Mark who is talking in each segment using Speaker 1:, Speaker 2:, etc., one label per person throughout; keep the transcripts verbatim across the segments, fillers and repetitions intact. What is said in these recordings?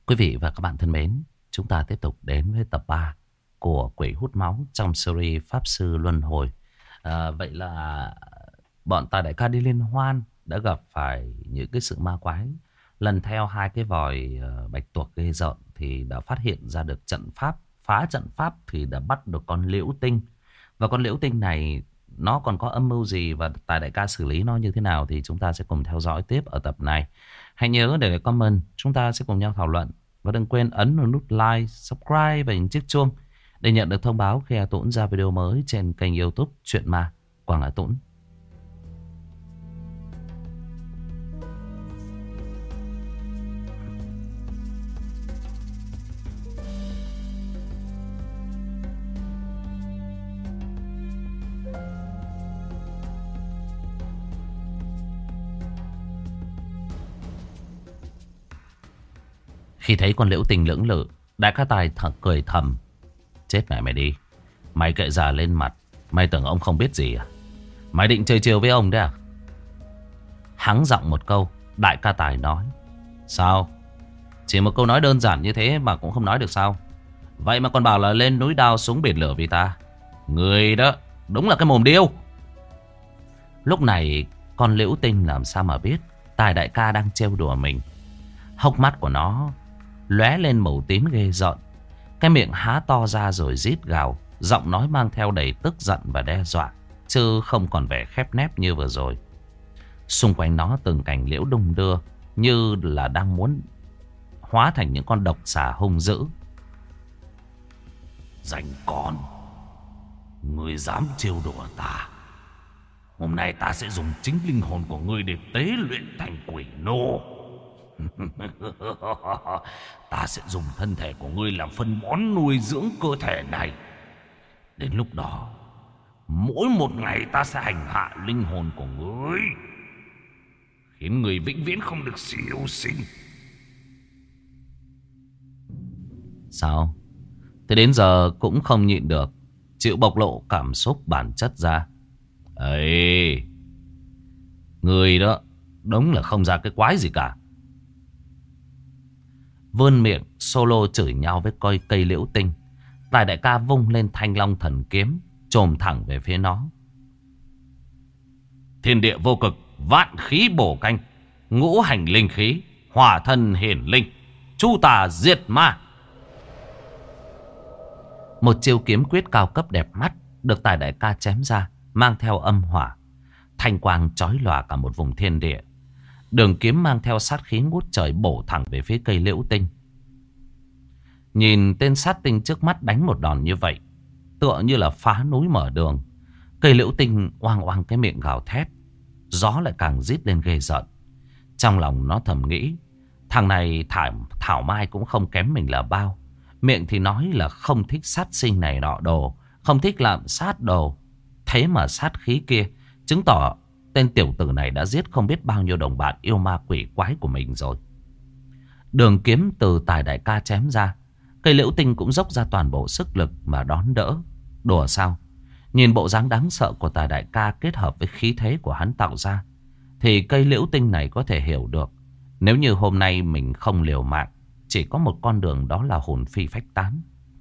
Speaker 1: Quý vị và các bạn thân mến, chúng ta tiếp tục đến với tập ba của Quỷ Hút Máu trong series Pháp Sư Luân Hồi. À, vậy là bọn tài đại ca đi liên hoan đã gặp phải những cái sự ma quái. Lần theo hai cái vòi uh, bạch tuộc ghê rợn thì đã phát hiện ra được trận pháp. Phá trận pháp thì đã bắt được con liễu tinh. Và con liễu tinh này nó còn có âm mưu gì và tài đại ca xử lý nó như thế nào thì chúng ta sẽ cùng theo dõi tiếp ở tập này. Hãy nhớ để lại comment, chúng ta sẽ cùng nhau thảo luận. Và đừng quên ấn vào nút like, subscribe và nhấn chiếc chuông để nhận được thông báo khi A Tũng ra video mới trên kênh YouTube Chuyện Ma Quảng A Tũng. Khi thấy con liễu tình lưỡng lự, đại ca tài thật cười thầm. Chết mẹ mày đi. Mày kệ già lên mặt. Mày tưởng ông không biết gì à? Mày định chơi chiều với ông đấy à? Hắng giọng một câu, đại ca tài nói. Sao? Chỉ một câu nói đơn giản như thế mà cũng không nói được sao? Vậy mà còn bảo là lên núi đao xuống biển lửa vì ta. Người đó đúng là cái mồm điêu. Lúc này con liễu tinh làm sao mà biết tài đại ca đang trêu đùa mình. Hốc mắt của nó lóe lên màu tím ghê rợn. Cái miệng há to ra rồi rít gào. Giọng nói mang theo đầy tức giận và đe dọa, chứ không còn vẻ khép nép như vừa rồi. Xung quanh nó từng cành liễu đung đưa, như là đang muốn hóa thành những con độc xà hung dữ. Rảnh con, ngươi dám trêu đùa ta, hôm nay ta sẽ dùng chính linh hồn của ngươi để tế luyện thành quỷ nô. Ta sẽ dùng thân thể của ngươi làm phân bón nuôi dưỡng cơ thể này. Đến lúc đó, mỗi một ngày ta sẽ hành hạ linh hồn của ngươi, khiến ngươi vĩnh viễn không được siêu sinh. Sao? Thế đến giờ cũng không nhịn được, chịu bộc lộ cảm xúc bản chất ra. Ê, ngươi đó đúng là không ra cái quái gì cả. Vươn miệng solo chửi nhau với coi cây liễu tinh, tài đại ca vung lên thanh long thần kiếm, chồm thẳng về phía nó. Thiên địa vô cực, vạn khí bổ canh, ngũ hành linh khí, hỏa thân hiển linh, chu tà diệt ma. Một chiêu kiếm quyết cao cấp đẹp mắt được tài đại ca chém ra, mang theo âm hỏa, thanh quang chói lòa cả một vùng thiên địa. Đường kiếm mang theo sát khí ngút trời bổ thẳng về phía cây liễu tinh. Nhìn tên sát tinh trước mắt đánh một đòn như vậy, tựa như là phá núi mở đường. Cây liễu tinh oang oang cái miệng gào thét, gió lại càng rít lên ghê rợn. Trong lòng nó thầm nghĩ, thằng này thảo, thảo mai cũng không kém mình là bao. Miệng thì nói là không thích sát sinh này nọ đồ, không thích làm sát đồ. Thế mà sát khí kia chứng tỏ tên tiểu tử này đã giết không biết bao nhiêu đồng bạn yêu ma quỷ quái của mình rồi. Đường kiếm từ tài đại ca chém ra, cây liễu tinh cũng dốc ra toàn bộ sức lực mà đón đỡ. Đùa sao? Nhìn bộ dáng đáng sợ của tài đại ca kết hợp với khí thế của hắn tạo ra, thì cây liễu tinh này có thể hiểu được, nếu như hôm nay mình không liều mạng, chỉ có một con đường, đó là hồn phi phách tán.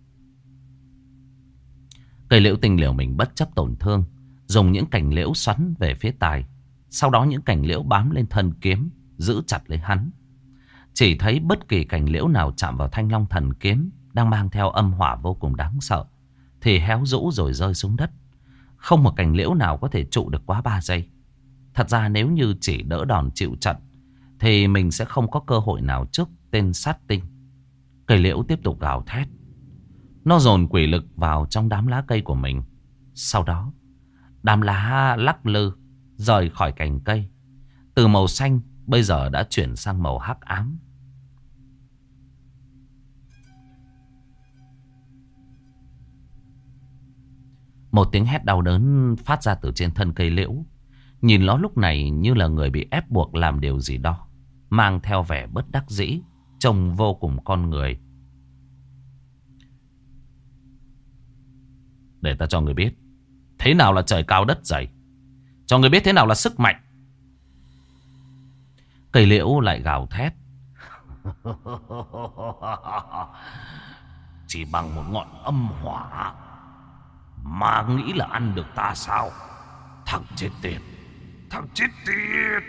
Speaker 1: Cây liễu tinh liều mình bất chấp tổn thương, dùng những cành liễu xoắn về phía tài. Sau đó những cành liễu bám lên thân kiếm, giữ chặt lấy hắn. Chỉ thấy bất kỳ cành liễu nào chạm vào thanh long thần kiếm đang mang theo âm hỏa vô cùng đáng sợ thì héo rũ rồi rơi xuống đất. Không một cành liễu nào có thể trụ được quá ba giây. Thật ra nếu như chỉ đỡ đòn chịu trận thì mình sẽ không có cơ hội nào trước tên sát tinh. Cây liễu tiếp tục gào thét. Nó dồn quỷ lực vào trong đám lá cây của mình. Sau đó đám lá lắc lư rời khỏi cành cây, từ màu xanh bây giờ đã chuyển sang màu hắc ám. Một tiếng hét đau đớn phát ra từ trên thân cây liễu. Nhìn nó lúc này như là người bị ép buộc làm điều gì đó, mang theo vẻ bất đắc dĩ, trông vô cùng con người. Để ta cho người biết thế nào là trời cao đất dày, cho người biết thế nào là sức mạnh. Cây liễu lại gào thét. Chỉ bằng một ngọn âm hỏa mà nghĩ là ăn được ta sao? Thằng chết tiệt, thằng chết tiệt.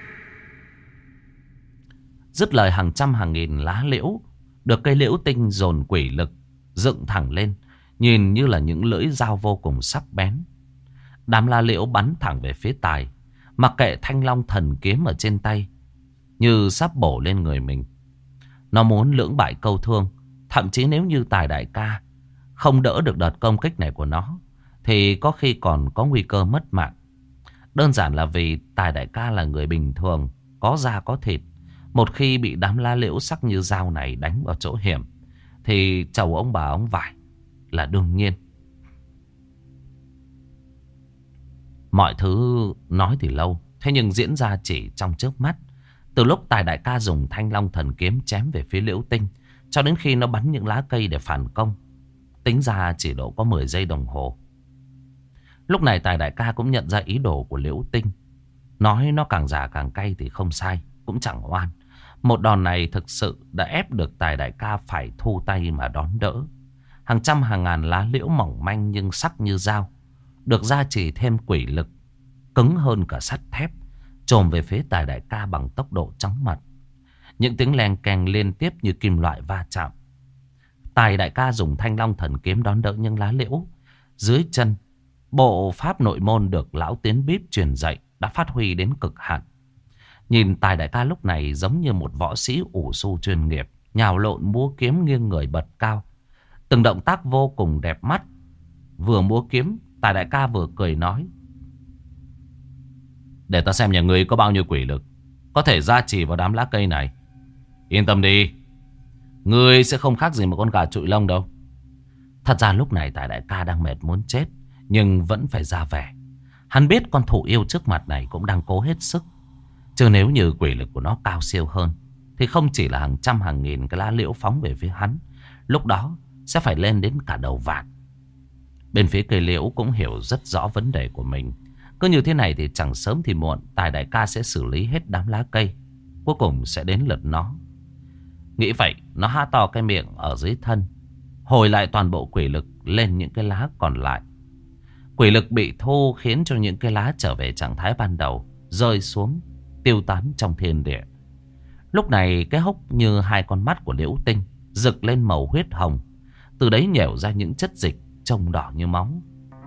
Speaker 1: Dứt lời, hàng trăm hàng nghìn lá liễu được cây liễu tinh dồn quỷ lực dựng thẳng lên, nhìn như là những lưỡi dao vô cùng sắc bén. Đám lá liễu bắn thẳng về phía Tài, mặc kệ thanh long thần kiếm ở trên tay như sắp bổ lên người mình. Nó muốn lưỡng bại câu thương. Thậm chí nếu như Tài đại ca không đỡ được đợt công kích này của nó, thì có khi còn có nguy cơ mất mạng. Đơn giản là vì Tài đại ca là người bình thường, có da có thịt. Một khi bị đám lá liễu sắc như dao này đánh vào chỗ hiểm, thì chầu ông bà ông vải là đương nhiên. Mọi thứ nói thì lâu, thế nhưng diễn ra chỉ trong chớp mắt. Từ lúc Tài đại ca dùng thanh long thần kiếm chém về phía liễu tinh, cho đến khi nó bắn những lá cây để phản công, tính ra chỉ độ có mười giây đồng hồ. Lúc này Tài đại ca cũng nhận ra ý đồ của liễu tinh. Nói nó càng già càng cay thì không sai, cũng chẳng oan. Một đòn này thực sự đã ép được Tài đại ca phải thu tay mà đón đỡ. Hàng trăm hàng ngàn lá liễu mỏng manh nhưng sắc như dao, được gia trì thêm quỷ lực, cứng hơn cả sắt thép, chồm về phía Tài đại ca bằng tốc độ chóng mặt. Những tiếng leng keng liên tiếp như kim loại va chạm. Tài đại ca dùng thanh long thần kiếm đón đỡ những lá liễu. Dưới chân, bộ pháp nội môn được lão Tiến Bíp truyền dạy đã phát huy đến cực hạn. Nhìn Tài đại ca lúc này giống như một võ sĩ ủ xu chuyên nghiệp, nhào lộn múa kiếm nghiêng người bật cao. Từng động tác vô cùng đẹp mắt. Vừa múa kiếm, Tài đại ca vừa cười nói: để ta xem nhà ngươi có bao nhiêu quỷ lực, có thể gia trì vào đám lá cây này. Yên tâm đi, ngươi sẽ không khác gì một con gà trụi lông đâu. Thật ra lúc này Tài đại ca đang mệt muốn chết, nhưng vẫn phải ra vẻ. Hắn biết con thụ yêu trước mặt này cũng đang cố hết sức. Chứ nếu như quỷ lực của nó cao siêu hơn, thì không chỉ là hàng trăm hàng nghìn cái lá liễu phóng về phía hắn, lúc đó sẽ phải lên đến cả đầu vạn. Bên phía cây liễu cũng hiểu rất rõ vấn đề của mình. Cứ như thế này thì chẳng sớm thì muộn, Tài đại ca sẽ xử lý hết đám lá cây, cuối cùng sẽ đến lượt nó. Nghĩ vậy, nó há to cái miệng ở dưới thân, hồi lại toàn bộ quỷ lực lên những cái lá còn lại. Quỷ lực bị thu khiến cho những cái lá trở về trạng thái ban đầu, rơi xuống, tiêu tán trong thiên địa. Lúc này cái hốc như hai con mắt của liễu tinh rực lên màu huyết hồng. Từ đấy nhểu ra những chất dịch trông đỏ như máu.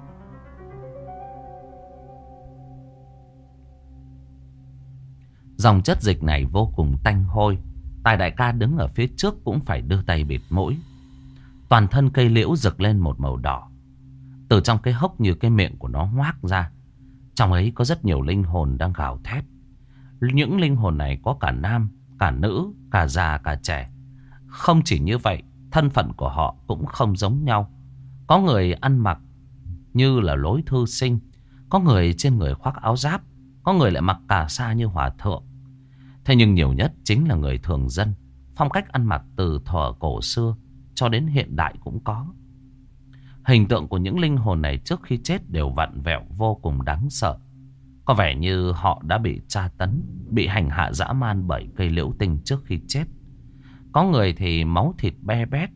Speaker 1: Dòng chất dịch này vô cùng tanh hôi. Tài đại ca đứng ở phía trước cũng phải đưa tay bịt mũi. Toàn thân cây liễu rực lên một màu đỏ. Từ trong cái hốc như cái miệng của nó ngoác ra, trong ấy có rất nhiều linh hồn đang gào thét. Những linh hồn này có cả nam, cả nữ, cả già, cả trẻ. Không chỉ như vậy, thân phận của họ cũng không giống nhau. Có người ăn mặc như là lối thư sinh, có người trên người khoác áo giáp, có người lại mặc cà sa như hòa thượng. Thế nhưng nhiều nhất chính là người thường dân. Phong cách ăn mặc từ thuở cổ xưa cho đến hiện đại cũng có. Hình tượng của những linh hồn này trước khi chết đều vặn vẹo vô cùng đáng sợ. Có vẻ như họ đã bị tra tấn, bị hành hạ dã man bởi cây liễu tinh trước khi chết. Có người thì máu thịt be bét,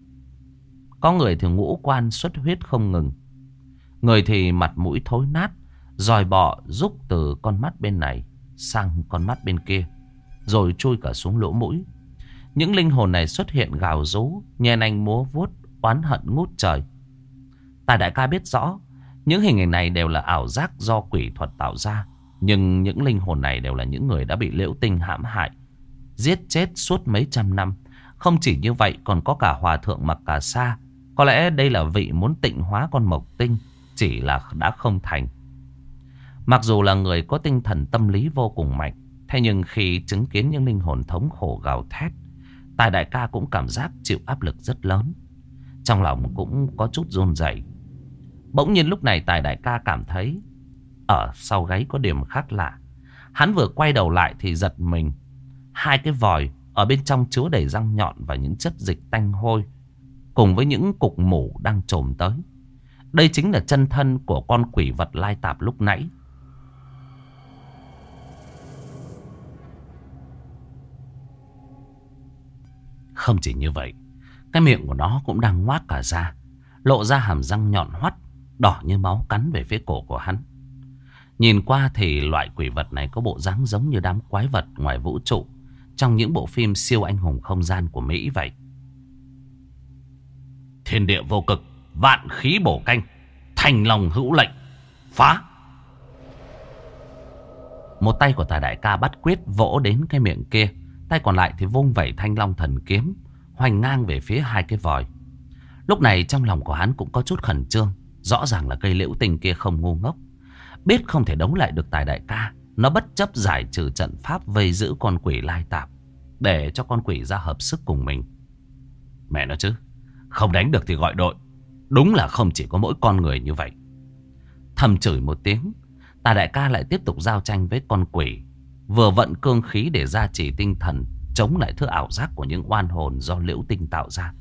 Speaker 1: có người thì ngũ quan xuất huyết không ngừng, người thì mặt mũi thối nát, dòi bọ rúc từ con mắt bên này sang con mắt bên kia, rồi chui cả xuống lỗ mũi. Những linh hồn này xuất hiện gào rú, nhe nanh múa vuốt, oán hận ngút trời. Tài đại ca biết rõ những hình ảnh này đều là ảo giác do quỷ thuật tạo ra. Nhưng những linh hồn này đều là những người đã bị liễu tinh hãm hại, giết chết suốt mấy trăm năm. Không chỉ như vậy, còn có cả hòa thượng mặc cà sa. Có lẽ đây là vị muốn tịnh hóa con mộc tinh, chỉ là đã không thành. Mặc dù là người có tinh thần tâm lý vô cùng mạnh, thế nhưng khi chứng kiến những linh hồn thống khổ gào thét, Tài đại ca cũng cảm giác chịu áp lực rất lớn. Trong lòng cũng có chút run rẩy. Bỗng nhiên lúc này Tài đại ca cảm thấy ở sau gáy có điểm khác lạ. Hắn vừa quay đầu lại thì giật mình. Hai cái vòi ở bên trong chứa đầy răng nhọn và những chất dịch tanh hôi, cùng với những cục mủ đang trồm tới. Đây chính là chân thân của con quỷ vật lai tạp lúc nãy. Không chỉ như vậy, cái miệng của nó cũng đang ngoác cả ra, lộ ra hàm răng nhọn hoắt, đỏ như máu cắn về phía cổ của hắn. Nhìn qua thì loại quỷ vật này có bộ dáng giống như đám quái vật ngoài vũ trụ trong những bộ phim siêu anh hùng không gian của Mỹ vậy. Thiên địa vô cực, vạn khí bổ canh, thành lòng hữu lệnh, phá. Một tay của Tài đại ca bắt quyết vỗ đến cái miệng kia, tay còn lại thì vung vẩy thanh long thần kiếm hoành ngang về phía hai cái vòi. Lúc này trong lòng của hắn cũng có chút khẩn trương. Rõ ràng là cây liễu tinh kia không ngu ngốc, biết không thể đấu lại được Tài đại ca. Nó bất chấp giải trừ trận pháp vây giữ con quỷ lai tạp, để cho con quỷ ra hợp sức cùng mình. Mẹ nó chứ, không đánh được thì gọi đội. Đúng là không chỉ có mỗi con người như vậy. Thầm chửi một tiếng, Tài đại ca lại tiếp tục giao tranh với con quỷ, vừa vận cương khí để gia trì tinh thần, chống lại thứ ảo giác của những oan hồn do liễu tinh tạo ra.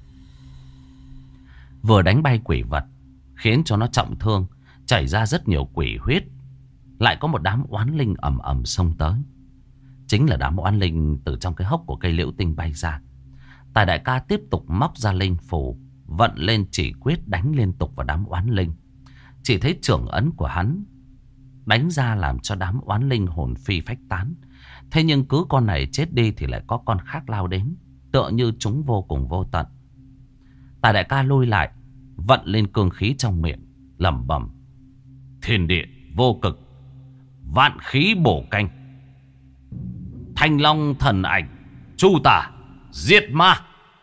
Speaker 1: Vừa đánh bay quỷ vật, khiến cho nó trọng thương, chảy ra rất nhiều quỷ huyết. Lại có một đám oán linh ầm ầm xông tới. Chính là đám oán linh từ trong cái hốc của cây liễu tinh bay ra. Tài đại ca tiếp tục móc ra linh phù, vận lên chỉ quyết đánh liên tục vào đám oán linh. Chỉ thấy trưởng ấn của hắn đánh ra làm cho đám oán linh hồn phi phách tán. Thế nhưng cứ con này chết đi thì lại có con khác lao đến, tựa như chúng vô cùng vô tận. Tài đại ca lui lại, vận lên cương khí trong miệng, lẩm bẩm: thiên địa vô cực, vạn khí bổ canh, thanh long thần ảnh, chu tả diệt ma.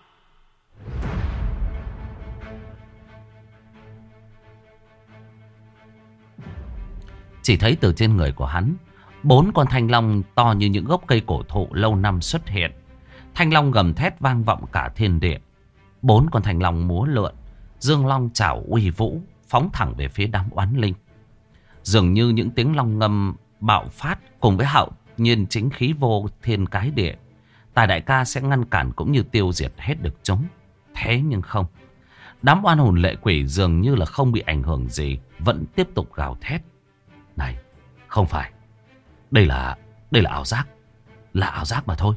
Speaker 1: Chỉ thấy từ trên người của hắn, bốn con thanh long to như những gốc cây cổ thụ lâu năm xuất hiện. Thanh long gầm thét vang vọng cả thiên địa. Bốn con thanh long múa lượn, dương long chảo uy vũ, phóng thẳng về phía đám oán linh. Dường như những tiếng long ngâm bạo phát cùng với hạo nhiên chính khí vô thiên cái địa, Tài đại ca sẽ ngăn cản cũng như tiêu diệt hết được chúng. Thế nhưng không, đám oan hồn lệ quỷ dường như là không bị ảnh hưởng gì, vẫn tiếp tục gào thét. Này, không phải, đây là đây là ảo giác, là ảo giác mà thôi.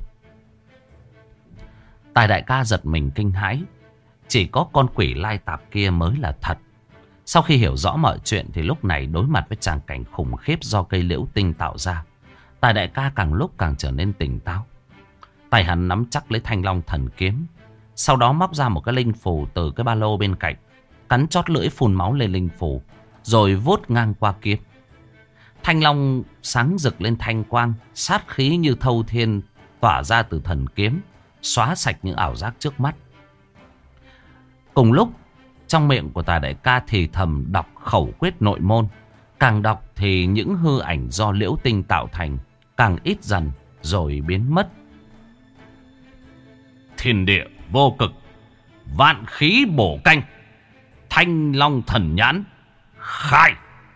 Speaker 1: Tài đại ca giật mình kinh hãi, chỉ có con quỷ lai tạp kia mới là thật. Sau khi hiểu rõ mọi chuyện thì lúc này đối mặt với tràng cảnh khủng khiếp do cây liễu tinh tạo ra, Tài đại ca càng lúc càng trở nên tỉnh táo. Tay hắn nắm chắc lấy thanh long thần kiếm, sau đó móc ra một cái linh phù từ cái ba lô bên cạnh, cắn chót lưỡi phun máu lên linh phù, rồi vuốt ngang qua kiếm. Thanh long sáng rực lên thanh quang, sát khí như thâu thiên tỏa ra từ thần kiếm, xóa sạch những ảo giác trước mắt. Cùng lúc, trong miệng của Tài đại ca thì thầm đọc khẩu quyết nội môn. Càng đọc thì những hư ảnh do liễu tinh tạo thành càng ít dần rồi biến mất. Thiên địa vô cực, vạn khí bổ canh, thanh long thần nhãn, khai.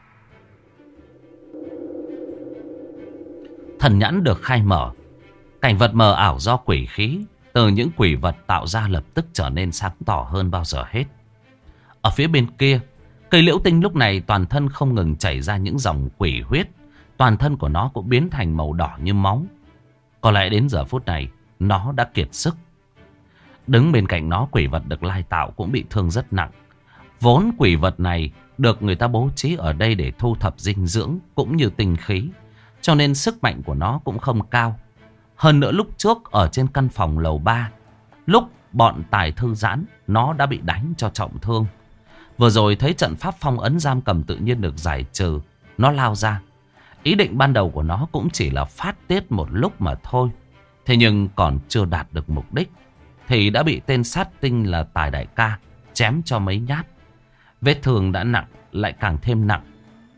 Speaker 1: Thần nhãn được khai mở, cảnh vật mờ ảo do quỷ khí từ những quỷ vật tạo ra lập tức trở nên sáng tỏ hơn bao giờ hết. Ở phía bên kia, cây liễu tinh lúc này toàn thân không ngừng chảy ra những dòng quỷ huyết. Toàn thân của nó cũng biến thành màu đỏ như máu. Có lẽ đến giờ phút này nó đã kiệt sức. Đứng bên cạnh nó, quỷ vật được lai tạo cũng bị thương rất nặng. Vốn quỷ vật này được người ta bố trí ở đây để thu thập dinh dưỡng cũng như tinh khí, cho nên sức mạnh của nó cũng không cao. Hơn nữa lúc trước ở trên căn phòng lầu ba, lúc bọn Tài thư giãn, nó đã bị đánh cho trọng thương. Vừa rồi thấy trận pháp phong ấn giam cầm tự nhiên được giải trừ, nó lao ra. Ý định ban đầu của nó cũng chỉ là phát tiết một lúc mà thôi. Thế nhưng còn chưa đạt được mục đích thì đã bị tên sát tinh là Tài đại ca chém cho mấy nhát. Vết thương đã nặng lại càng thêm nặng.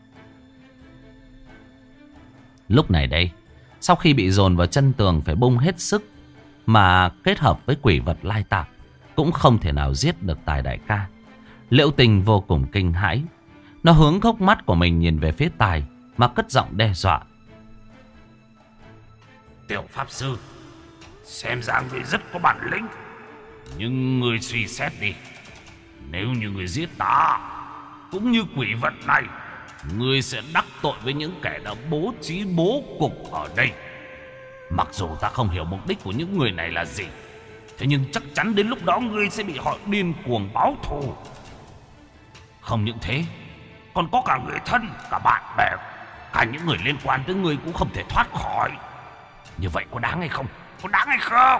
Speaker 1: Lúc này đây, sau khi bị dồn vào chân tường phải bung hết sức, mà kết hợp với quỷ vật lai tạp, cũng không thể nào giết được Tài đại ca. Liễu Tinh vô cùng kinh hãi. Nó hướng góc mắt của mình nhìn về phía Tài mà cất giọng đe dọa. Tiểu pháp sư, xem ra người rất có bản lĩnh, nhưng người suy xét đi, nếu như người giết ta cũng như quỷ vật này, người sẽ đắc tội với những kẻ đã bố trí bố cục ở đây. Mặc dù ta không hiểu mục đích của những người này là gì, Thế nhưng chắc chắn đến lúc đó ngươi sẽ bị họ điên cuồng báo thù. Không những thế, còn có cả người thân, cả bạn bè, cả những người liên quan tới ngươi cũng không thể thoát khỏi. Như vậy có đáng hay không? Có đáng hay không?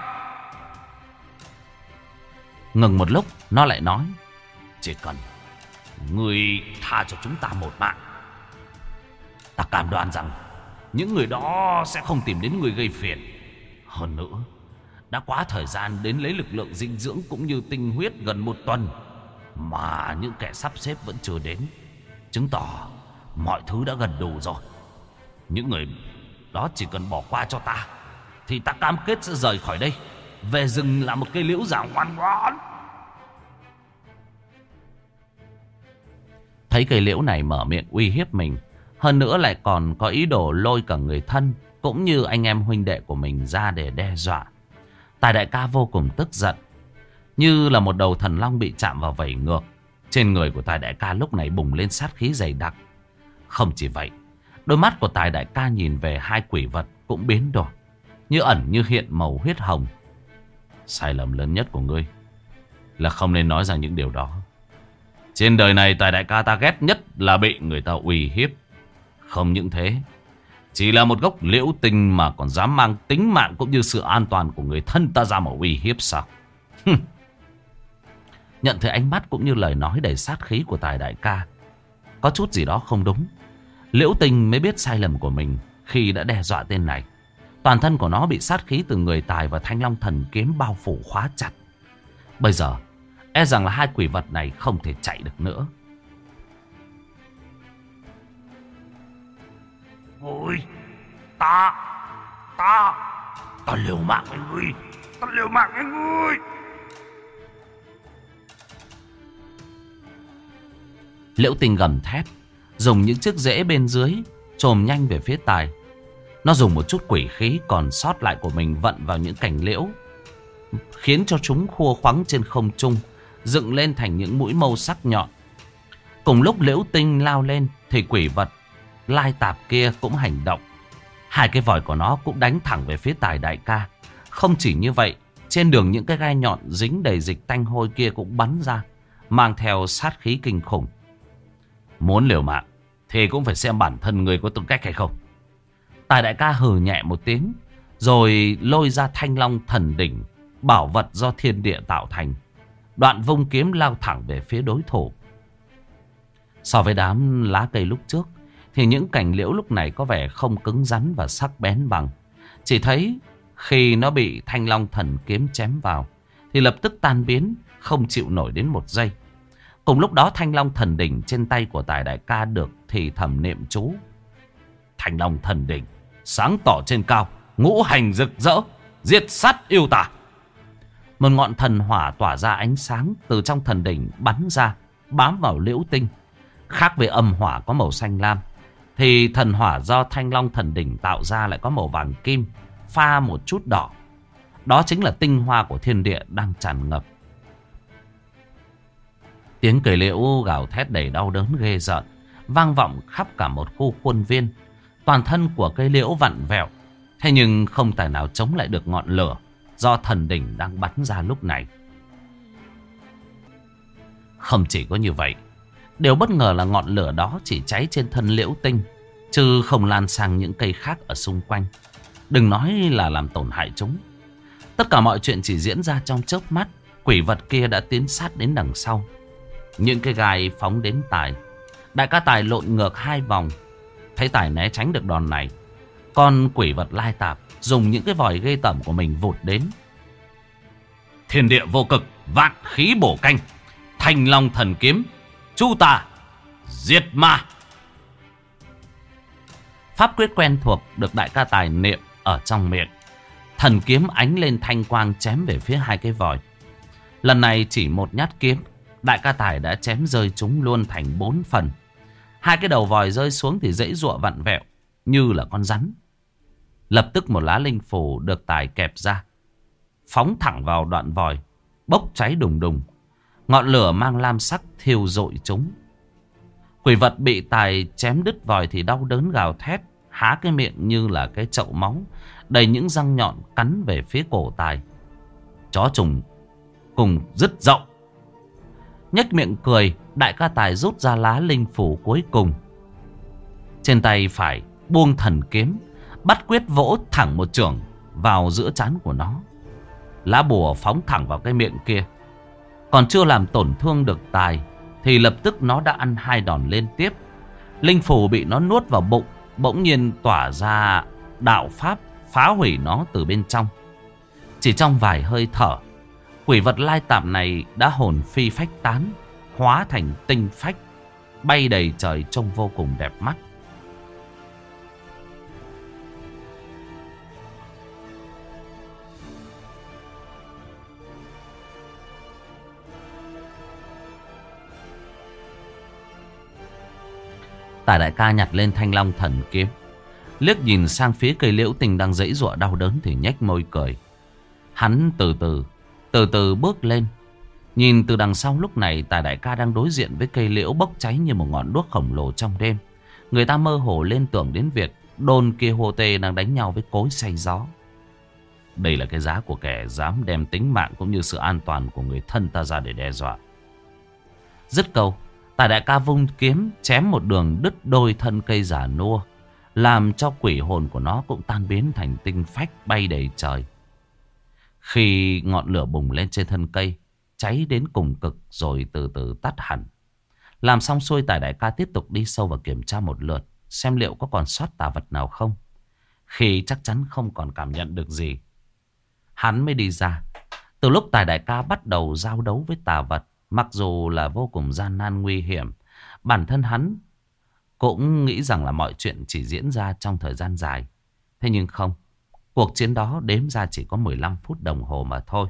Speaker 1: Ngừng một lúc, nó lại nói, chỉ cần ngươi tha cho chúng ta một mạng, ta cam đoan rằng những người đó sẽ không tìm đến ngươi gây phiền. Hơn nữa, đã quá thời gian đến lấy lực lượng dinh dưỡng cũng như tinh huyết gần một tuần mà những kẻ sắp xếp vẫn chưa đến, chứng tỏ mọi thứ đã gần đủ rồi. Những người đó chỉ cần bỏ qua cho ta thì ta cam kết sẽ rời khỏi đây, về rừng là một cây liễu già ngoan ngoãn. Thấy cây liễu này mở miệng uy hiếp mình, hơn nữa lại còn có ý đồ lôi cả người thân cũng như anh em huynh đệ của mình ra để đe dọa, Tài đại ca vô cùng tức giận, như là một đầu thần long bị chạm vào vảy ngược. Trên người của Tài đại ca lúc này bùng lên sát khí dày đặc. Không chỉ vậy, đôi mắt của Tài đại ca nhìn về hai quỷ vật cũng biến đổi, như ẩn như hiện màu huyết hồng. Sai lầm lớn nhất của ngươi là không nên nói ra những điều đó. Trên đời này Tài đại ca ta ghét nhất là bị người ta uy hiếp. Không những thế, chỉ là một gốc liễu tinh mà còn dám mang tính mạng cũng như sự an toàn của người thân ta ra mà uy hiếp sao? Nhận thấy ánh mắt cũng như lời nói đầy sát khí của Tài đại ca, có chút gì đó không đúng. Liễu tinh mới biết sai lầm của mình khi đã đe dọa tên này. Toàn thân của nó bị sát khí từ người Tài và Thanh Long thần kiếm bao phủ khóa chặt. Bây giờ e rằng là hai quỷ vật này không thể chạy được nữa. Ôi, ta, ta, ta liều mạng với ngươi, ta liều mạng với ngươi. Liễu tinh gầm thét, dùng những chiếc rễ bên dưới chồm nhanh về phía Tài. Nó dùng một chút quỷ khí còn sót lại của mình vận vào những cành liễu, khiến cho chúng khua khoắng trên không trung, dựng lên thành những mũi mâu sắc nhọn. Cùng lúc liễu tinh lao lên thì quỷ vật lai tạp kia cũng hành động. Hai cái vòi của nó cũng đánh thẳng về phía Tài đại ca. Không chỉ như vậy, trên đường những cái gai nhọn dính đầy dịch tanh hôi kia cũng bắn ra, mang theo sát khí kinh khủng. Muốn liều mạng thì cũng phải xem bản thân người có tư cách hay không. Tài đại ca hừ nhẹ một tiếng, rồi lôi ra Thanh Long thần đỉnh, bảo vật do thiên địa tạo thành. Đoạn vung kiếm lao thẳng về phía đối thủ. So với đám lá cây lúc trước thì những cành liễu lúc này có vẻ không cứng rắn và sắc bén bằng. Chỉ thấy khi nó bị Thanh Long thần kiếm chém vào thì lập tức tan biến, không chịu nổi đến một giây. Cùng lúc đó Thanh Long thần đỉnh trên tay của Tài đại ca được thì thầm niệm chú. Thanh Long thần đỉnh sáng tỏ trên cao, ngũ hành rực rỡ, diệt sát yêu tà. Một ngọn thần hỏa tỏa ra ánh sáng từ trong thần đỉnh bắn ra, bám vào liễu tinh. Khác với âm hỏa có màu xanh lam, thì thần hỏa do Thanh Long thần đỉnh tạo ra lại có màu vàng kim, pha một chút đỏ. Đó chính là tinh hoa của thiên địa đang tràn ngập. Tiếng cười liễu gào thét đầy đau đớn ghê rợn vang vọng khắp cả một khu khuôn viên. Toàn thân của cây liễu vặn vẹo, thế nhưng không tài nào chống lại được ngọn lửa do thần đỉnh đang bắn ra lúc này. Không chỉ có như vậy, điều bất ngờ là ngọn lửa đó chỉ cháy trên thân liễu tinh, chứ không lan sang những cây khác ở xung quanh. Đừng nói là làm tổn hại chúng. Tất cả mọi chuyện chỉ diễn ra trong chớp mắt. Quỷ vật kia đã tiến sát đến đằng sau. Những cái gai phóng đến Tài. Đại ca Tài lộn ngược hai vòng, thấy Tài né tránh được đòn này. Còn quỷ vật lai tạp dùng những cái vòi ghê tởm của mình vụt đến. Thiên địa vô cực, vạn khí bổ canh, Thanh Long thần kiếm, chu tà diệt ma. Pháp quyết quen thuộc được đại ca Tài niệm ở trong miệng. Thần kiếm ánh lên thanh quang chém về phía hai cái vòi. Lần này chỉ một nhát kiếm, đại ca Tài đã chém rơi chúng luôn thành bốn phần. Hai cái đầu vòi rơi xuống thì dãy giụa vặn vẹo như là con rắn. Lập tức một lá linh phù được Tài kẹp ra, phóng thẳng vào đoạn vòi, bốc cháy đùng đùng. Ngọn lửa mang lam sắc thiêu rội chúng. Quỷ vật bị Tài chém đứt vòi thì đau đớn gào thét, há cái miệng như là cái chậu máu, đầy những răng nhọn cắn về phía cổ Tài. chó trùng cùng dứt rộng. Nhếch miệng cười, đại ca Tài rút ra lá linh phủ cuối cùng. Trên tay phải buông thần kiếm, bắt quyết vỗ thẳng một chưởng vào giữa trán của nó. Lá bùa phóng thẳng vào cái miệng kia. Còn chưa làm tổn thương được Tài thì lập tức nó đã ăn hai đòn liên tiếp. Linh phủ bị nó nuốt vào bụng, bỗng nhiên tỏa ra đạo pháp phá hủy nó từ bên trong. Chỉ trong vài hơi thở, quỷ vật lai tạm này đã hồn phi phách tán, hóa thành tinh phách, bay đầy trời trông vô cùng đẹp mắt. Tài đại ca nhặt lên thanh long thần kiếm, liếc nhìn sang phía cây liễu tình đang giãy giụa đau đớn thì nhếch môi cười. Hắn từ từ, từ từ bước lên. Nhìn từ đằng sau lúc này Tài đại ca đang đối diện với cây liễu bốc cháy như một ngọn đuốc khổng lồ trong đêm. Người ta mơ hồ liên tưởng đến việc Đôn kia hô tê đang đánh nhau với cối xay gió. Đây là cái giá của kẻ dám đem tính mạng cũng như sự an toàn của người thân ta ra để đe dọa. Dứt câu, Tài đại ca vung kiếm chém một đường đứt đôi thân cây già nua, làm cho quỷ hồn của nó cũng tan biến thành tinh phách bay đầy trời. Khi ngọn lửa bùng lên trên thân cây, cháy đến cùng cực rồi từ từ tắt hẳn. Làm xong xuôi, Tài đại ca tiếp tục đi sâu và kiểm tra một lượt, xem liệu có còn sót tà vật nào không. Khi chắc chắn không còn cảm nhận được gì, hắn mới đi ra. Từ lúc Tài đại ca bắt đầu giao đấu với tà vật, mặc dù là vô cùng gian nan nguy hiểm, bản thân hắn cũng nghĩ rằng là mọi chuyện chỉ diễn ra trong thời gian dài. Thế nhưng không, cuộc chiến đó đếm ra chỉ có mười lăm phút đồng hồ mà thôi.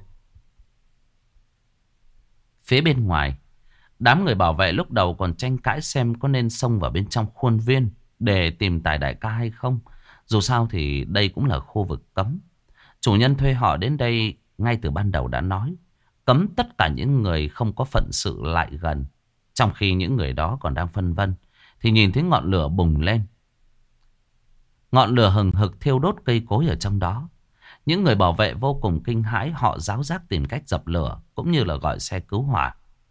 Speaker 1: Phía bên ngoài, đám người bảo vệ lúc đầu còn tranh cãi xem có nên xông vào bên trong khuôn viên để tìm Tài đại ca hay không. Dù sao thì đây cũng là khu vực cấm. Chủ nhân thuê họ đến đây ngay từ ban đầu đã nói cấm tất cả những người không có phận sự lại gần. Trong khi những người đó còn đang phân vân thì nhìn thấy ngọn lửa bùng lên. Ngọn lửa hừng hực thiêu đốt cây cối ở trong đó. Những người bảo vệ vô cùng kinh hãi, họ ráo rác tìm cách dập lửa cũng như là gọi xe cứu hỏa.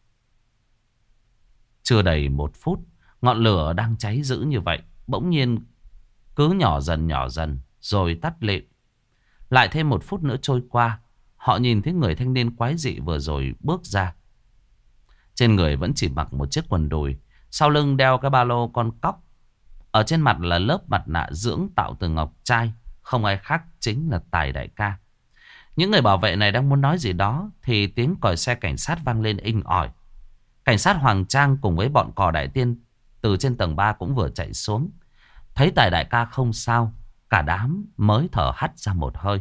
Speaker 1: Chưa đầy một phút, ngọn lửa đang cháy dữ như vậy bỗng nhiên cứ nhỏ dần nhỏ dần rồi tắt lịm. Lại thêm một phút nữa trôi qua, họ nhìn thấy người thanh niên quái dị vừa rồi bước ra. Trên người vẫn chỉ mặc một chiếc quần đùi, sau lưng đeo cái ba lô con cóc. Ở trên mặt là lớp mặt nạ dưỡng tạo từ ngọc trai, không ai khác chính là Tài đại ca. Những người bảo vệ này đang muốn nói gì đó thì tiếng còi xe cảnh sát vang lên inh ỏi. Cảnh sát Hoàng Trang cùng với bọn cò đại tiên từ trên tầng ba cũng vừa chạy xuống. Thấy Tài đại ca không sao, cả đám mới thở hắt ra một hơi.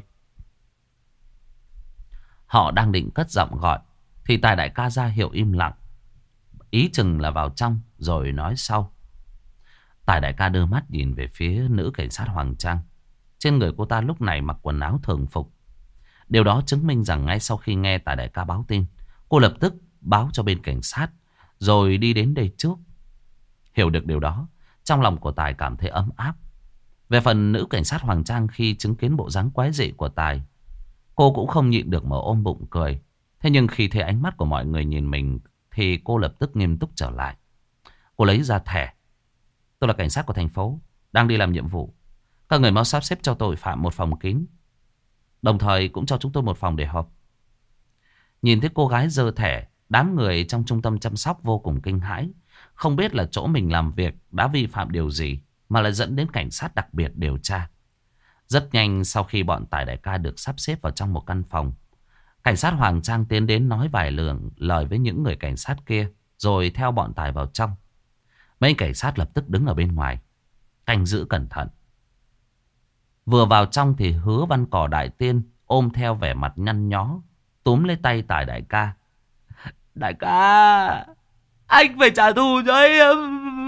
Speaker 1: Họ đang định cất giọng gọi thì Tài đại ca ra hiệu im lặng, ý chừng là vào trong rồi nói sau. Tài đại ca đưa mắt nhìn về phía nữ cảnh sát Hoàng Trang. Trên người cô ta lúc này mặc quần áo thường phục. Điều đó chứng minh rằng ngay sau khi nghe Tài đại ca báo tin, cô lập tức báo cho bên cảnh sát rồi đi đến đây trước. Hiểu được điều đó, trong lòng của Tài cảm thấy ấm áp. Về phần nữ cảnh sát Hoàng Trang, khi chứng kiến bộ dáng quái dị của Tài, cô cũng không nhịn được mà ôm bụng cười. Thế nhưng khi thấy ánh mắt của mọi người nhìn mình thì cô lập tức nghiêm túc trở lại. Cô lấy ra thẻ. Tôi là cảnh sát của thành phố, đang đi làm nhiệm vụ. Các người mau sắp xếp cho tội phạm một phòng kín, đồng thời cũng cho chúng tôi một phòng để họp. Nhìn thấy cô gái giơ thẻ, đám người trong trung tâm chăm sóc vô cùng kinh hãi. Không biết là chỗ mình làm việc đã vi phạm điều gì mà lại dẫn đến cảnh sát đặc biệt điều tra. Rất nhanh sau khi bọn Tài đại ca được sắp xếp vào trong một căn phòng, cảnh sát Hoàng Trang tiến đến nói vài lượng lời với những người cảnh sát kia, rồi theo bọn Tài vào trong. Mấy cảnh sát lập tức đứng ở bên ngoài canh giữ cẩn thận. Vừa vào trong thì Hứa Văn Cỏ đại tiên ôm theo vẻ mặt nhăn nhó, túm lấy tay Tài đại ca. Đại ca, anh phải trả thù cho em.